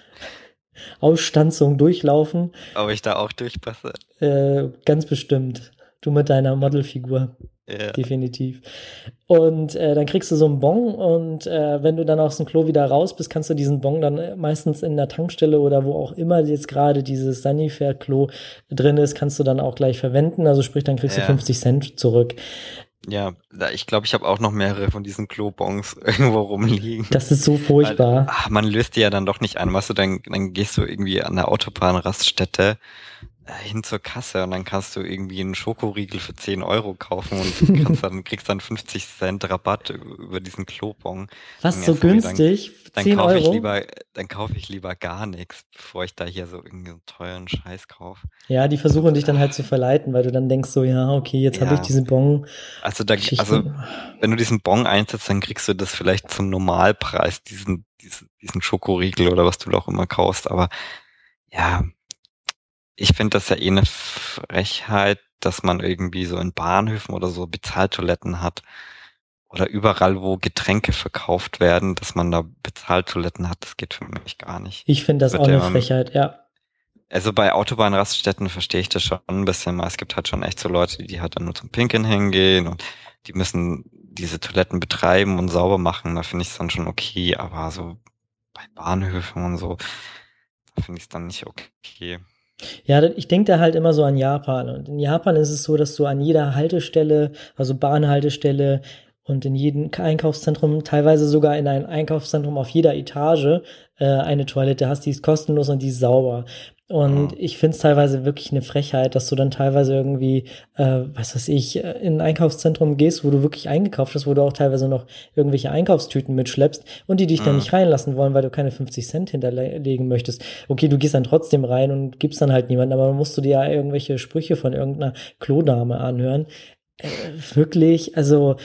Ausstanzung durchlaufen. Ob ich da auch durchpasse? Ganz bestimmt. Du mit deiner Modelfigur. Ja. Definitiv. Und dann kriegst du so einen Bon und wenn du dann aus dem Klo wieder raus bist, kannst du diesen Bon dann meistens in der Tankstelle oder wo auch immer jetzt gerade dieses Sanifair-Klo drin ist, kannst du dann auch gleich verwenden. Also sprich, dann kriegst du 50 Cent zurück. Ja, ich glaube, ich habe auch noch mehrere von diesen Klobons irgendwo rumliegen. Das ist so furchtbar. Weil, man löst die ja dann doch nicht ein. Weißt du, dann gehst du irgendwie an der Autobahnraststätte hin zur Kasse und dann kannst du irgendwie einen Schokoriegel für 10 Euro kaufen und kriegst dann 50 Cent Rabatt über diesen Klobon. Was, so günstig? 10 Euro? Dann kaufe ich lieber gar nichts, bevor ich da hier so irgendwie einen teuren Scheiß kaufe. Ja, die versuchen dich dann halt zu verleiten, weil du dann denkst so, ja, okay, jetzt habe ich diesen Bon. Also wenn du diesen Bon einsetzt, dann kriegst du das vielleicht zum Normalpreis, diesen Schokoriegel oder was du auch immer kaufst. Aber ja, ich finde das ja eh eine Frechheit, dass man irgendwie so in Bahnhöfen oder so Bezahltoiletten hat oder überall, wo Getränke verkauft werden, dass man da Bezahltoiletten hat. Das geht für mich gar nicht. Ich finde das auch eine Frechheit, ja. Also bei Autobahnraststätten verstehe ich das schon ein bisschen mal. Es gibt halt schon echt so Leute, die halt dann nur zum Pinkeln hingehen und die müssen diese Toiletten betreiben und sauber machen. Da finde ich es dann schon okay, aber so bei Bahnhöfen und so, da finde ich es dann nicht okay. Ja, ich denke da halt immer so an Japan. Und in Japan ist es so, dass du an jeder Haltestelle, also Bahnhaltestelle und in jedem Einkaufszentrum, teilweise sogar in einem Einkaufszentrum auf jeder Etage, eine Toilette hast, die ist kostenlos und die ist sauber. Und ich finde es teilweise wirklich eine Frechheit, dass du dann teilweise irgendwie, was weiß ich, in ein Einkaufszentrum gehst, wo du wirklich eingekauft hast, wo du auch teilweise noch irgendwelche Einkaufstüten mitschleppst und die dich dann nicht reinlassen wollen, weil du keine 50 Cent hinterlegen möchtest. Okay, du gehst dann trotzdem rein und gibst dann halt niemanden, aber dann musst du dir ja irgendwelche Sprüche von irgendeiner Klodame anhören. Wirklich, also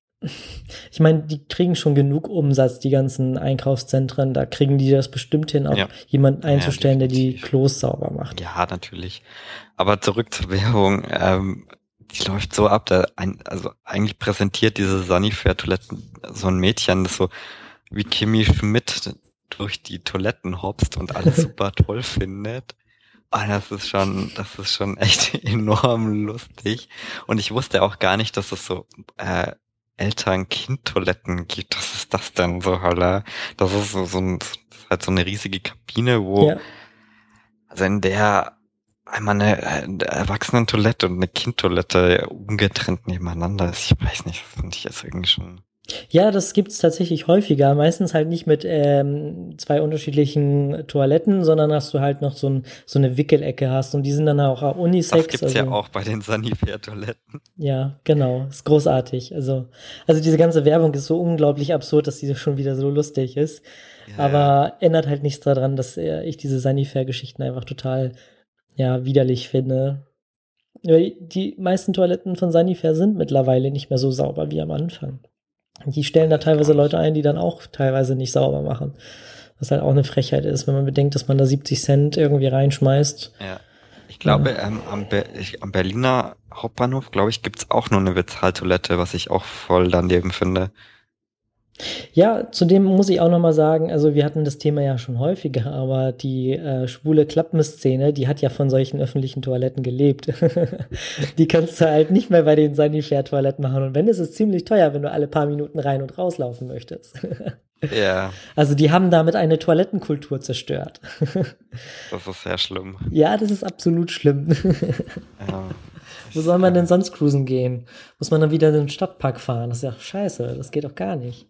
ich meine, die kriegen schon genug Umsatz, die ganzen Einkaufszentren. Da kriegen die das bestimmt hin, auch jemanden einzustellen, der die Klos sauber macht. Ja, natürlich. Aber zurück zur Werbung. Die läuft so ab. Also eigentlich präsentiert diese Sanifair-Toiletten so ein Mädchen, das so wie Kimi Schmidt durch die Toiletten hopst und alles super toll findet. Das ist schon echt enorm lustig. Und ich wusste auch gar nicht, dass es so Eltern-Kind-Toiletten gibt. Was ist das denn so, Hölle? Das ist halt so eine riesige Kabine, wo, also in der einmal eine Erwachsenen-Toilette und eine Kind-Toilette ungetrennt nebeneinander ist. Ich weiß nicht, das finde ich jetzt irgendwie schon. Ja, das gibt's tatsächlich häufiger. Meistens halt nicht mit zwei unterschiedlichen Toiletten, sondern dass du halt noch so eine Wickelecke hast und die sind dann auch Unisex. Das gibt's ja auch bei den Sanifair-Toiletten. Ja, genau. Ist großartig. Also diese ganze Werbung ist so unglaublich absurd, dass die schon wieder so lustig ist. Ja. Aber ändert halt nichts daran, dass ich diese Sanifair-Geschichten einfach total widerlich finde. Die meisten Toiletten von Sanifair sind mittlerweile nicht mehr so sauber wie am Anfang. Die stellen da teilweise Leute ein, die dann auch teilweise nicht sauber machen. Was halt auch eine Frechheit ist, wenn man bedenkt, dass man da 70 Cent irgendwie reinschmeißt. Ja. Ich glaube, am Berliner Hauptbahnhof, glaube ich, gibt's auch nur eine Bezahltoilette, was ich auch voll daneben finde. Ja, zudem muss ich auch nochmal sagen, also wir hatten das Thema ja schon häufiger, aber die schwule Klappenszene, die hat ja von solchen öffentlichen Toiletten gelebt. Die kannst du halt nicht mehr bei den Sanifair-Toiletten machen. Und wenn, ist es ziemlich teuer, wenn du alle paar Minuten rein und rauslaufen möchtest. Ja. Also die haben damit eine Toilettenkultur zerstört. Das ist sehr schlimm. Ja, das ist absolut schlimm. Ja. Wo soll man denn sonst cruisen gehen? Muss man dann wieder in den Stadtpark fahren? Das ist ja scheiße, das geht doch gar nicht.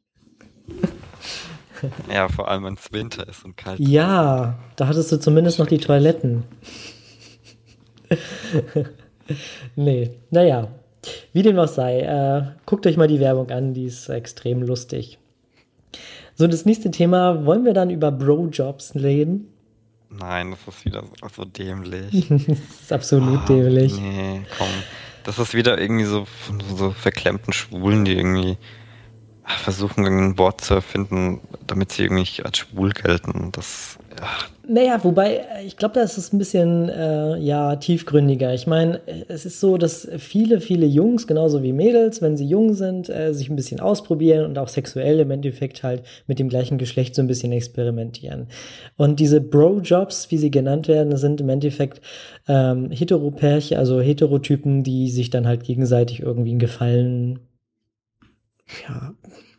Ja, vor allem wenn es Winter ist und kalt. Ja, da hattest du zumindest noch die Toiletten. Nee, naja. Wie dem auch sei, guckt euch mal die Werbung an, die ist extrem lustig. So, das nächste Thema, wollen wir dann über Bro-Jobs reden? Nein, das ist wieder so dämlich. Das ist absolut Ah, dämlich. nee, komm. Das ist wieder irgendwie so von so verklemmten Schwulen, die irgendwie versuchen, ein Wort zu erfinden, damit sie irgendwie nicht als schwul gelten. Das, ja. Naja, wobei, ich glaube, da ist es ein bisschen ja, tiefgründiger. Ich meine, es ist so, dass viele Jungs, genauso wie Mädels, wenn sie jung sind, sich ein bisschen ausprobieren und auch sexuell im Endeffekt halt mit dem gleichen Geschlecht so ein bisschen experimentieren. Und diese Bro-Jobs, wie sie genannt werden, sind im Endeffekt Heteropärchen, also Heterotypen, die sich dann halt gegenseitig irgendwie einen Gefallen, ja,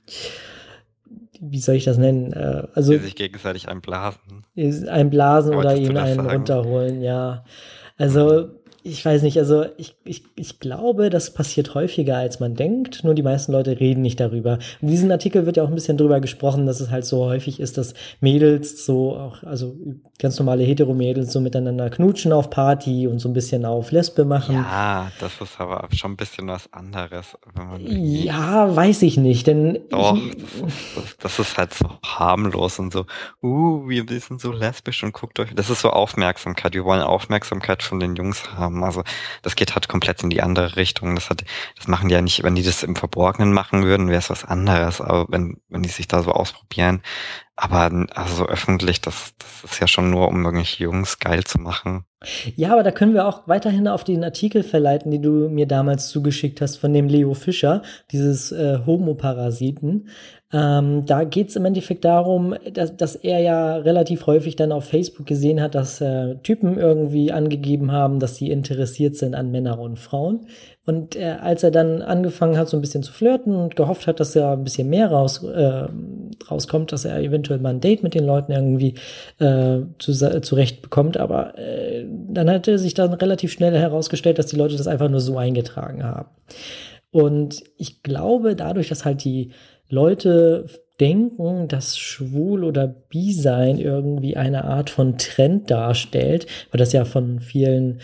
wie soll ich das nennen? Die Also sich gegenseitig einblasen. einblasen oder Wolltest du ihnen das einen sagen? runterholen, ja. Also, Mhm. ich weiß nicht, also ich glaube, das passiert häufiger, als man denkt, nur die meisten Leute reden nicht darüber. In diesem Artikel wird ja auch ein bisschen drüber gesprochen, dass es halt so häufig ist, dass Mädels so auch, also ganz normale Hetero-Mädels so miteinander knutschen auf Party und so ein bisschen auf Lesbe machen. Ja, das ist aber schon ein bisschen was anderes, wenn man irgendwie. Ja, weiß ich nicht, denn ich, Doch, das ist halt so harmlos und so, wir sind so lesbisch und guckt euch, das ist so Aufmerksamkeit. Wir wollen Aufmerksamkeit von den Jungs haben. Also das geht halt komplett in die andere Richtung. Das machen die ja nicht, wenn die das im Verborgenen machen würden, wäre es was anderes. Aber wenn die sich da so ausprobieren, aber also so öffentlich, das ist ja schon nur, um irgendwelche Jungs geil zu machen. Ja, aber da können wir auch weiterhin auf den Artikel verleiten, den du mir damals zugeschickt hast von dem Leo Fischer, dieses Homoparasiten. Da geht es im Endeffekt darum, dass er ja relativ häufig dann auf Facebook gesehen hat, dass Typen irgendwie angegeben haben, dass sie interessiert sind an Männern und Frauen. Und als er dann angefangen hat, so ein bisschen zu flirten und gehofft hat, dass er ein bisschen mehr rauskommt, dass er eventuell mal ein Date mit den Leuten irgendwie zurecht bekommt, aber dann hatte sich dann relativ schnell herausgestellt, dass die Leute das einfach nur so eingetragen haben. Und ich glaube, dadurch, dass halt die Leute denken, dass schwul oder bi sein irgendwie eine Art von Trend darstellt, weil das ja von vielen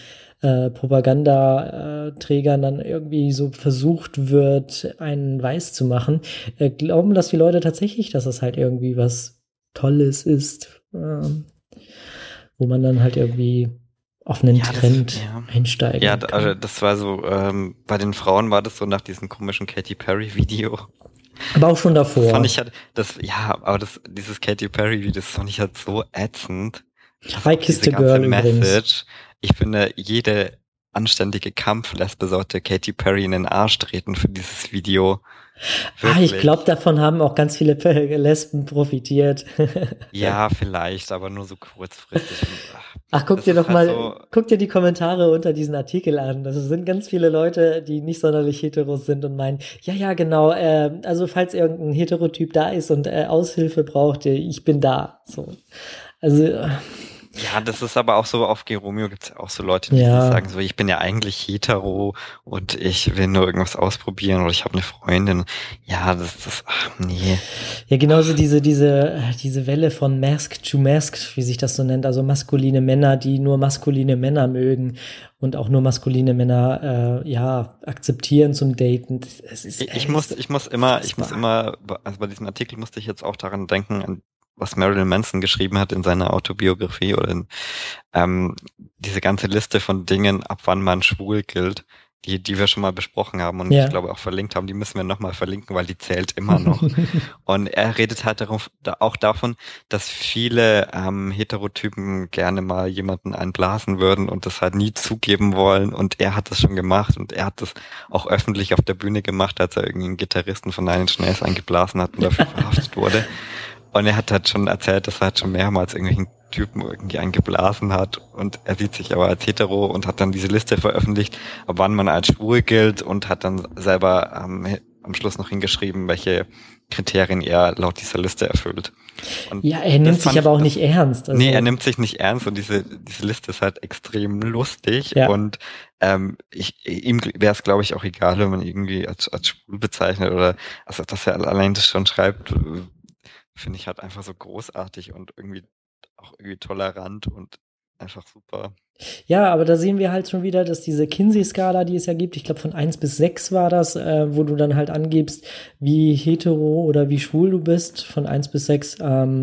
Propagandaträgern dann irgendwie so versucht wird, einen weiß zu machen, glauben das die Leute tatsächlich, dass es halt irgendwie was Tolles ist, wo man dann halt irgendwie auf einen Ja, Trend ja. Ja, einsteigen also kann. das war so, bei den Frauen war das so nach diesem komischen Katy Perry Video. Aber auch schon Das fand davor. ich halt, aber dieses Katy Perry Video, das fand ich halt so ätzend. Also I auch Kissed diese a ganze Girl übrigens. Message. Ich finde, jede anständige Kampflesbe sollte Katy Perry in den Arsch treten für dieses Video. Ich glaube, Wirklich. davon haben auch ganz viele Lesben profitiert. Ja, vielleicht, aber nur so kurzfristig. Und, Ach, guck das dir ist doch halt mal, so, guck dir die Kommentare unter diesen Artikel an. Das sind ganz viele Leute, die nicht sonderlich heteros sind und meinen, ja, ja, genau, also falls irgendein Heterotyp da ist und Aushilfe braucht, ich bin da. So. Also, ja, das ist aber auch so, auf Geromeo gibt's ja auch so Leute, die ja. sagen so, ich bin ja eigentlich hetero und ich will nur irgendwas ausprobieren oder ich habe eine Freundin. Ja, ach nee. Ja, genauso diese Welle von Masked to Masked, wie sich das so nennt, also maskuline Männer, die nur maskuline Männer mögen und auch nur maskuline Männer, ja, akzeptieren zum Daten. Es ist echt Ich muss unfassbar. immer, also bei diesem Artikel musste ich jetzt auch daran denken, an was Marilyn Manson geschrieben hat in seiner Autobiografie oder in, diese ganze Liste von Dingen, ab wann man schwul gilt, die wir schon mal besprochen haben und ich Ja. glaube auch verlinkt haben, die müssen wir nochmal verlinken, weil die zählt immer noch. Und er redet halt auch davon, dass viele Heterotypen gerne mal jemanden einblasen würden und das halt nie zugeben wollen. Und er hat das schon gemacht und er hat das auch öffentlich auf der Bühne gemacht, als er irgendwie einen Gitarristen von Nine Inch Nails eingeblasen hat und dafür verhaftet wurde. Und er hat halt schon erzählt, dass er halt schon mehrmals irgendwelchen Typen irgendwie eingeblasen hat und er sieht sich aber als hetero und hat dann diese Liste veröffentlicht, ab wann man als schwul gilt und hat dann selber am Schluss noch hingeschrieben, welche Kriterien er laut dieser Liste erfüllt. Und Ja, er das nimmt sich fand aber ich, auch nicht ernst. nee, er Also, nimmt sich nicht ernst und diese Liste ist halt extrem lustig ja. und ihm wäre es, glaube ich, auch egal, wenn man irgendwie als schwul bezeichnet oder also dass er allein das schon schreibt, finde ich halt einfach so großartig und irgendwie auch irgendwie tolerant und einfach super. Ja, aber da sehen wir halt schon wieder, dass diese Kinsey-Skala, die es ja gibt, ich glaube von 1 bis 6 war das, wo du dann halt angibst, wie hetero oder wie schwul du bist, von 1 bis 6,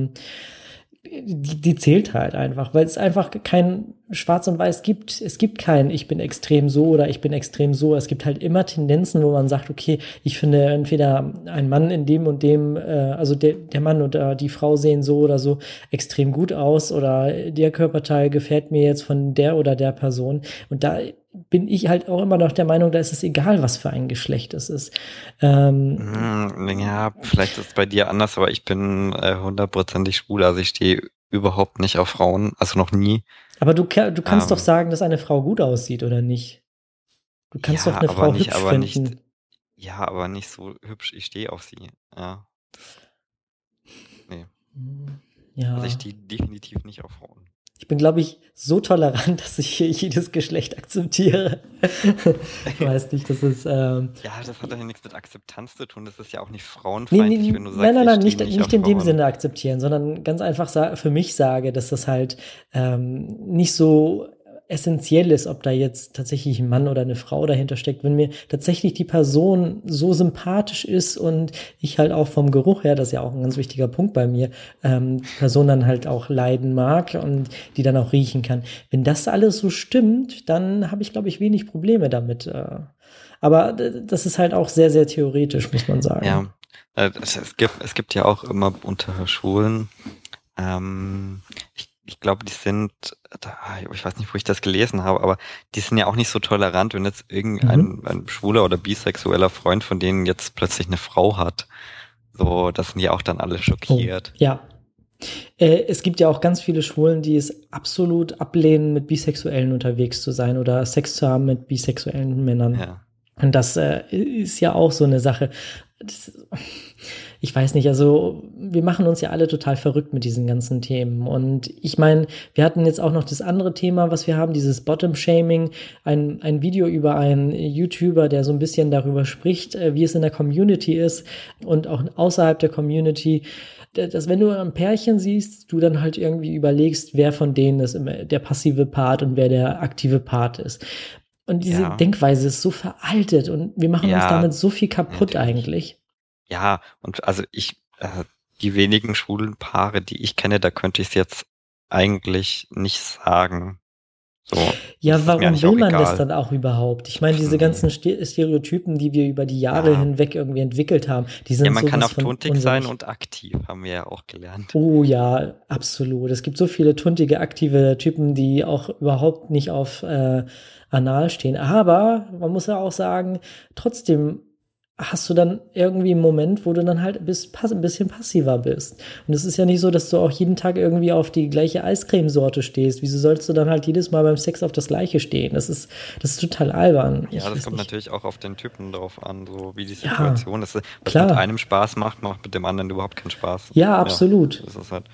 die zählt halt einfach, weil es einfach kein Schwarz und Weiß gibt. Es gibt kein, ich bin extrem so oder ich bin extrem so. Es gibt halt immer Tendenzen, wo man sagt, okay, ich finde entweder ein Mann in dem und dem, also der Mann oder die Frau sehen so oder so extrem gut aus oder der Körperteil gefällt mir jetzt von der oder der Person. Und da bin ich halt auch immer noch der Meinung, da ist es egal, was für ein Geschlecht es ist. Ja, vielleicht ist es bei dir anders, aber ich bin 100%ig schwul, also ich stehe überhaupt nicht auf Frauen, also noch nie. Aber du kannst doch sagen, dass eine Frau gut aussieht, oder nicht? Du kannst doch eine Frau hübsch finden. Ja, aber nicht so hübsch, ich stehe auf sie. Ja. Nee. Ja. Also ich stehe definitiv nicht auf Frauen. Ich bin, glaube ich, so tolerant, dass ich hier jedes Geschlecht akzeptiere. Ich weiß nicht, das ist. Ja, das hat doch ja nichts mit Akzeptanz zu tun. Das ist ja auch nicht frauenfeindlich, wenn du sagst, nein, ich stehe nicht in dem Sinne akzeptieren, sondern ganz einfach für mich sage, dass das halt nicht so essentiell ist, ob da jetzt tatsächlich ein Mann oder eine Frau dahinter steckt. Wenn mir tatsächlich die Person so sympathisch ist und ich halt auch vom Geruch her, das ist ja auch ein ganz wichtiger Punkt bei mir, die Person dann halt auch leiden mag und die dann auch riechen kann. Wenn das alles so stimmt, dann habe ich, glaube ich, wenig Probleme damit. Aber das ist halt auch sehr, sehr theoretisch, muss man sagen. Ja, es gibt ja auch immer unter Schwulen, ich glaube, die sind, ich weiß nicht, wo ich das gelesen habe, aber die sind ja auch nicht so tolerant, wenn jetzt irgendein ein schwuler oder bisexueller Freund von denen jetzt plötzlich eine Frau hat. So, das sind ja auch dann alle schockiert. Oh, ja. Es gibt ja auch ganz viele Schwulen, die es absolut ablehnen, mit Bisexuellen unterwegs zu sein oder Sex zu haben mit bisexuellen Männern. Ja. Und das ist ja auch so eine Sache. Ich weiß nicht, also wir machen uns ja alle total verrückt mit diesen ganzen Themen. Und ich meine, wir hatten jetzt auch noch das andere Thema, was wir haben, dieses Bottom-Shaming, ein Video über einen YouTuber, der so ein bisschen darüber spricht, wie es in der Community ist und auch außerhalb der Community, dass wenn du ein Pärchen siehst, du dann halt irgendwie überlegst, wer von denen ist der passive Part und wer der aktive Part ist. Und diese Denkweise ist so veraltet und wir machen uns damit so viel kaputt eigentlich. Ja, und also die wenigen schwulen Paare, die ich kenne, da könnte ich es jetzt eigentlich nicht sagen. So, ja, warum will man das dann auch überhaupt? Ich meine, diese ganzen Stereotypen, die wir über die Jahre hinweg irgendwie entwickelt haben, die sind ja, man kann auch tuntig sein und aktiv, haben wir ja auch gelernt. Oh ja, absolut. Es gibt so viele tuntige, aktive Typen, die auch überhaupt nicht auf Anal stehen. Aber man muss ja auch sagen, trotzdem hast du dann irgendwie einen Moment, wo du dann halt ein bisschen passiver bist. Und es ist ja nicht so, dass du auch jeden Tag irgendwie auf die gleiche Eiscremesorte stehst. Wieso sollst du dann halt jedes Mal beim Sex auf das Gleiche stehen? Das ist total albern. Ja, das kommt natürlich auch auf den Typen drauf an, so wie die Situation ist. Was mit einem Spaß macht mit dem anderen überhaupt keinen Spaß. Ja, absolut. Ja, das ist halt,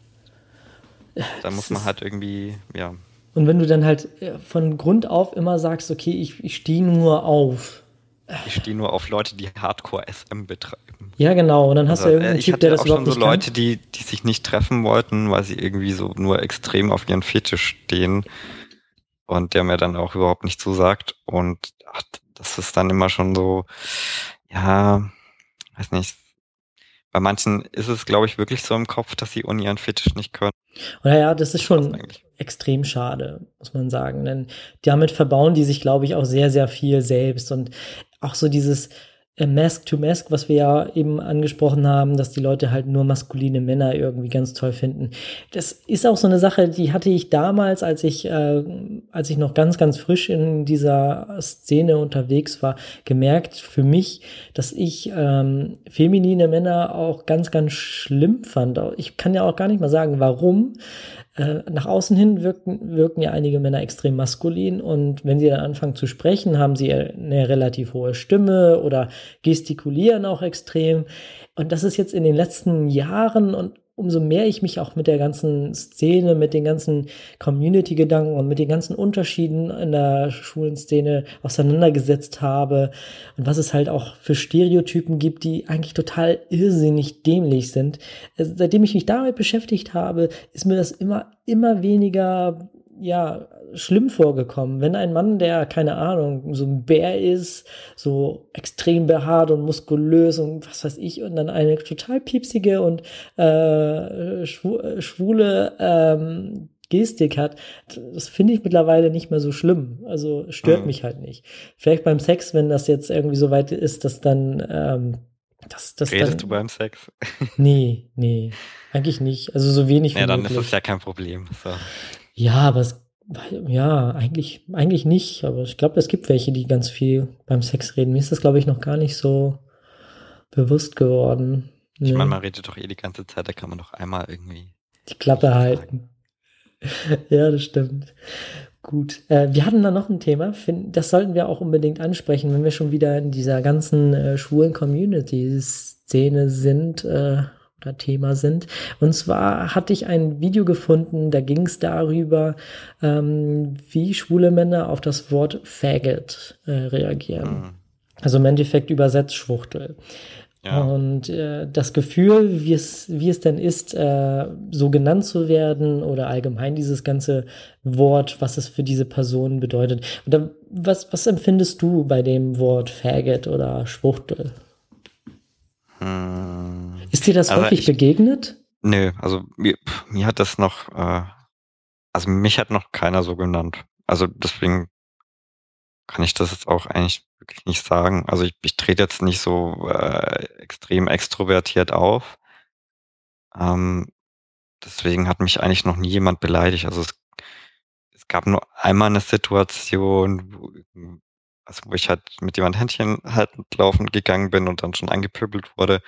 da muss man halt irgendwie, ja. Und wenn du dann halt von Grund auf immer sagst, okay, ich stehe nur auf. Ich stehe nur auf Leute, die Hardcore SM betreiben. Ja, genau. Und dann hast du irgendeinen Typ, der das überhaupt nicht kann. Ich hatte auch schon so Leute, die sich nicht treffen wollten, weil sie irgendwie so nur extrem auf ihren Fetisch stehen und der mir dann auch überhaupt nicht zusagt. Und das ist dann immer schon so, ja, weiß nicht. Bei manchen ist es, glaube ich, wirklich so im Kopf, dass sie ohne ihren Fetisch nicht können. Naja, das ist schon extrem schade, muss man sagen. Denn damit verbauen die sich, glaube ich, auch sehr, sehr viel selbst. Und auch so dieses Mask to Mask, was wir ja eben angesprochen haben, dass die Leute halt nur maskuline Männer irgendwie ganz toll finden. Das ist auch so eine Sache, die hatte ich damals, als ich noch ganz, ganz frisch in dieser Szene unterwegs war, gemerkt für mich, dass ich feminine Männer auch ganz, ganz schlimm fand. Ich kann ja auch gar nicht mal sagen, warum. Nach außen hin wirken ja einige Männer extrem maskulin und wenn sie dann anfangen zu sprechen, haben sie eine relativ hohe Stimme oder gestikulieren auch extrem. Und das ist jetzt in den letzten Jahren und umso mehr ich mich auch mit der ganzen Szene, mit den ganzen Community-Gedanken und mit den ganzen Unterschieden in der schwulen Szene auseinandergesetzt habe und was es halt auch für Stereotypen gibt, die eigentlich total irrsinnig dämlich sind. Seitdem ich mich damit beschäftigt habe, ist mir das immer weniger ja, schlimm vorgekommen. Wenn ein Mann, der, keine Ahnung, so ein Bär ist, so extrem behaart und muskulös und was weiß ich, und dann eine total piepsige und schwule Gestik hat, das finde ich mittlerweile nicht mehr so schlimm. Also stört mich halt nicht. Vielleicht beim Sex, wenn das jetzt irgendwie so weit ist, dass dann Redest du beim Sex? Nee, eigentlich nicht. Also so wenig wie Ja, dann möglich. ist es ja kein Problem. So. Ja, aber eigentlich nicht. Aber ich glaube, es gibt welche, die ganz viel beim Sex reden. Mir ist das, glaube ich, noch gar nicht so bewusst geworden. Ich meine, Nee. man redet doch die ganze Zeit, da kann man doch einmal irgendwie Die Klappe nichts halten. Ja, das stimmt. Gut. Wir hatten da noch ein Thema. Das sollten wir auch unbedingt ansprechen, wenn wir schon wieder in dieser ganzen schwulen Community-Szene sind. Oder Thema sind. Und zwar hatte ich ein Video gefunden, da ging es darüber, wie schwule Männer auf das Wort Faggot reagieren. Also im Endeffekt übersetzt Schwuchtel. Ja. Und das Gefühl, wie es denn ist, so genannt zu werden oder allgemein dieses ganze Wort, was es für diese Person bedeutet. Oder was empfindest du bei dem Wort Faggot oder Schwuchtel? Ist dir das häufig begegnet? Nö, also mir hat das noch, also mich hat noch keiner so genannt. Also deswegen kann ich das jetzt auch eigentlich wirklich nicht sagen. Also ich trete jetzt nicht so extrem extrovertiert auf. Deswegen hat mich eigentlich noch nie jemand beleidigt. Also es gab nur einmal eine Situation, wo ich halt mit jemand Händchen haltend laufend gegangen bin und dann schon angepöbelt wurde,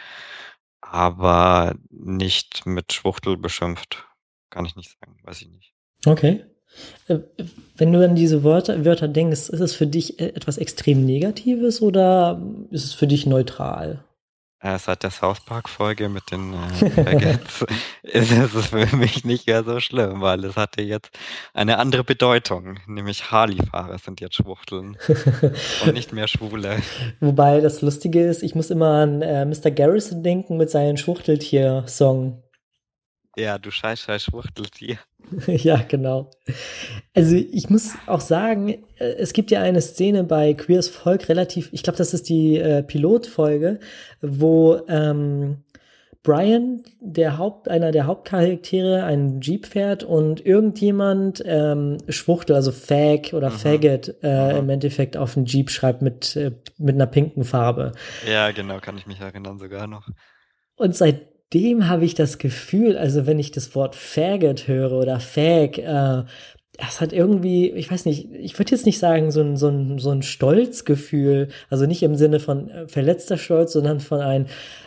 aber nicht mit Schwuchtel beschimpft. Kann ich nicht sagen, weiß ich nicht. Okay. Wenn du an diese Wörter denkst, ist es für dich etwas extrem Negatives oder ist es für dich neutral? Seit der South Park-Folge mit den Baguettes ist es für mich nicht mehr so schlimm, weil es hatte jetzt eine andere Bedeutung, nämlich Harley-Fahrer sind jetzt Schwuchteln und nicht mehr Schwule. Wobei das Lustige ist, ich muss immer an Mr. Garrison denken mit seinem Schwuchteltier-Song. Ja, du scheiß Schwuchteltier. Ja, genau. Also ich muss auch sagen, es gibt ja eine Szene bei Queers Volk ich glaube, das ist die Pilotfolge, wo Brian, einer der Hauptcharaktere, einen Jeep fährt und irgendjemand Schwuchtel, also Fag oder Faggot im Endeffekt auf den Jeep schreibt mit einer pinken Farbe. Ja, genau, kann ich mich erinnern sogar noch. Und seitdem habe ich das Gefühl, also wenn ich das Wort Faggot höre oder Fag, das hat irgendwie, ich weiß nicht, ich würde jetzt nicht sagen so ein Stolzgefühl, also nicht im Sinne von verletzter Stolz, sondern von ein,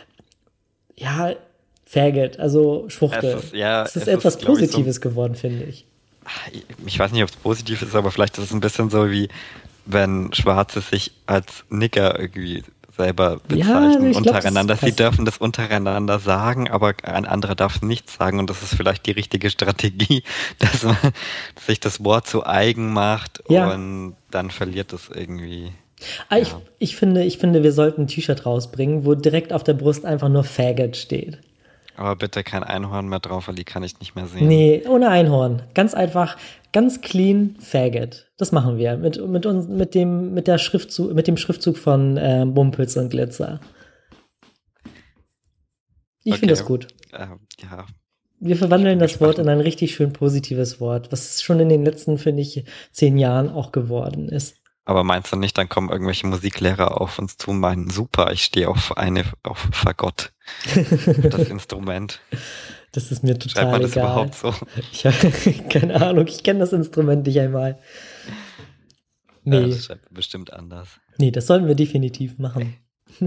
ja, Faggot, also Schwuchtel. Es ist etwas Positives geworden, finde ich. Ich weiß nicht, ob es positiv ist, aber vielleicht ist es ein bisschen so wie, wenn Schwarze sich als Nigger irgendwie selber bezeichnen untereinander. Sie dürfen das untereinander sagen, aber ein anderer darf nichts sagen und das ist vielleicht die richtige Strategie, dass man sich das Wort zu eigen macht und dann verliert es irgendwie. Ich finde, wir sollten ein T-Shirt rausbringen, wo direkt auf der Brust einfach nur Faggot steht. Aber bitte kein Einhorn mehr drauf, weil die kann ich nicht mehr sehen. Nee, ohne Einhorn. Ganz einfach, ganz clean Faggot. Das machen wir mit dem Schriftzug von Bumpels und Glitzer. Ich finde das gut. Ja. Wir verwandeln das Wort in ein richtig schön positives Wort, was schon in den letzten, finde ich, 10 Jahren auch geworden ist. Aber meinst du nicht, dann kommen irgendwelche Musiklehrer auf uns zu und meinen, super, ich stehe auf Fagott. Das Instrument. Das ist mir total Schreibt man das egal. Überhaupt so? Ich habe keine Ahnung, ich kenne das Instrument nicht einmal. Nee. Ja, das schreibt man bestimmt anders. Nee, das sollten wir definitiv machen.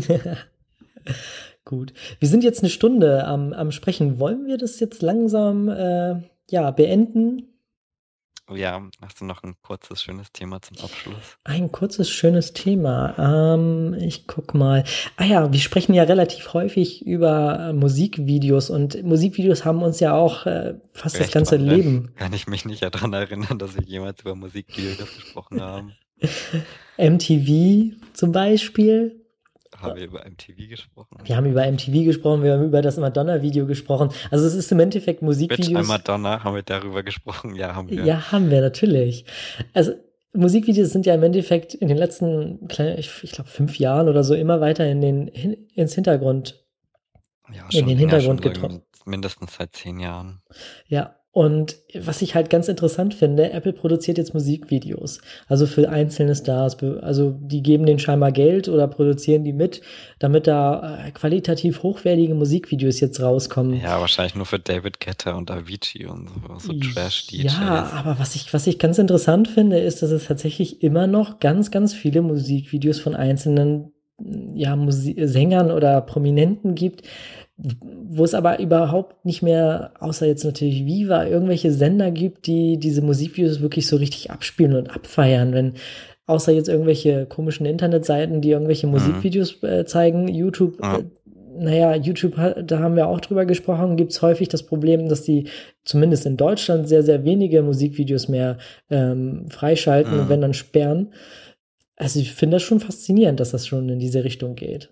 Gut. Wir sind jetzt eine Stunde am Sprechen. Wollen wir das jetzt langsam beenden? Ja, hast du noch ein kurzes, schönes Thema zum Abschluss? Ein kurzes, schönes Thema. Ich guck mal. Wir sprechen ja relativ häufig über Musikvideos und Musikvideos haben uns ja auch fast das ganze Leben. Kann ich mich nicht daran erinnern, dass wir jemals über Musikvideos gesprochen haben. MTV zum Beispiel. Haben wir über MTV gesprochen? Wir haben über MTV gesprochen, wir haben über das Madonna-Video gesprochen. Also es ist im Endeffekt Bitch, Musikvideos. Madonna, haben wir darüber gesprochen? Ja, haben wir. Ja, haben wir natürlich. Also Musikvideos sind ja im Endeffekt in den letzten, ich glaube, 5 Jahren oder so immer weiter ins Hintergrund, Ja, in den Hintergrund getroffen. Mindestens seit 10 Jahren. Ja, und was ich halt ganz interessant finde, Apple produziert jetzt Musikvideos, also für einzelne Stars, also die geben denen scheinbar Geld oder produzieren die mit, damit da qualitativ hochwertige Musikvideos jetzt rauskommen. Ja, wahrscheinlich nur für David Guetta und Avicii und so Trash-DJs. Ja, aber was ich ganz interessant finde, ist, dass es tatsächlich immer noch ganz, ganz viele Musikvideos von einzelnen ja, Sängern oder Prominenten gibt, wo es aber überhaupt nicht mehr, außer jetzt natürlich Viva, irgendwelche Sender gibt, die diese Musikvideos wirklich so richtig abspielen und abfeiern. Wenn außer jetzt irgendwelche komischen Internetseiten, die irgendwelche Musikvideos zeigen, YouTube, naja, YouTube, da haben wir auch drüber gesprochen, gibt es häufig das Problem, dass die zumindest in Deutschland sehr, sehr wenige Musikvideos mehr freischalten und wenn dann sperren. Also ich finde das schon faszinierend, dass das schon in diese Richtung geht.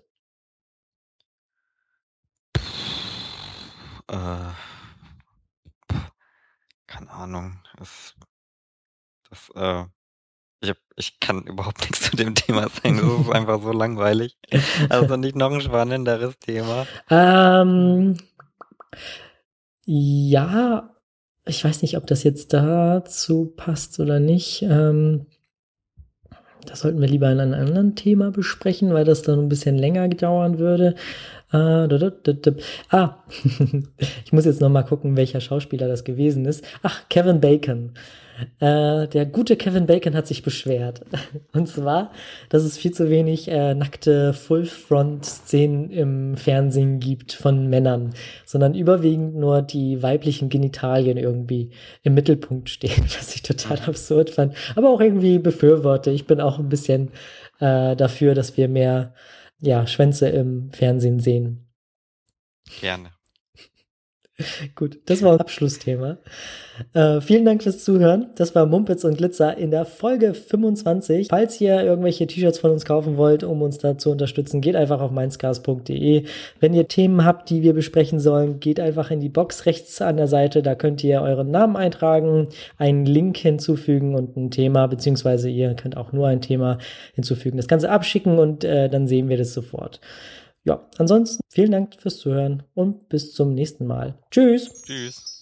Keine Ahnung. Ich kann überhaupt nichts zu dem Thema sagen. Das ist einfach so langweilig. Also nicht noch ein spannenderes Thema. Ja, ich weiß nicht, ob das jetzt dazu passt oder nicht. Das sollten wir lieber in einem anderen Thema besprechen, weil das dann ein bisschen länger dauern würde. Ich muss jetzt noch mal gucken, welcher Schauspieler das gewesen ist. Ach, Kevin Bacon. Der gute Kevin Bacon hat sich beschwert. Und zwar, dass es viel zu wenig nackte Full-Front-Szenen im Fernsehen gibt von Männern, sondern überwiegend nur die weiblichen Genitalien irgendwie im Mittelpunkt stehen, was ich total absurd fand, aber auch irgendwie befürworte. Ich bin auch ein bisschen dafür, dass wir mehr Schwänze im Fernsehen sehen. Gerne. Gut, das war unser Abschlussthema. Vielen Dank fürs Zuhören. Das war Mumpitz und Glitzer in der Folge 25. Falls ihr irgendwelche T-Shirts von uns kaufen wollt, um uns da zu unterstützen, geht einfach auf meinscars.de. Wenn ihr Themen habt, die wir besprechen sollen, geht einfach in die Box rechts an der Seite. Da könnt ihr euren Namen eintragen, einen Link hinzufügen und ein Thema, beziehungsweise ihr könnt auch nur ein Thema hinzufügen. Das Ganze abschicken und dann sehen wir das sofort. Ja, ansonsten vielen Dank fürs Zuhören und bis zum nächsten Mal. Tschüss. Tschüss.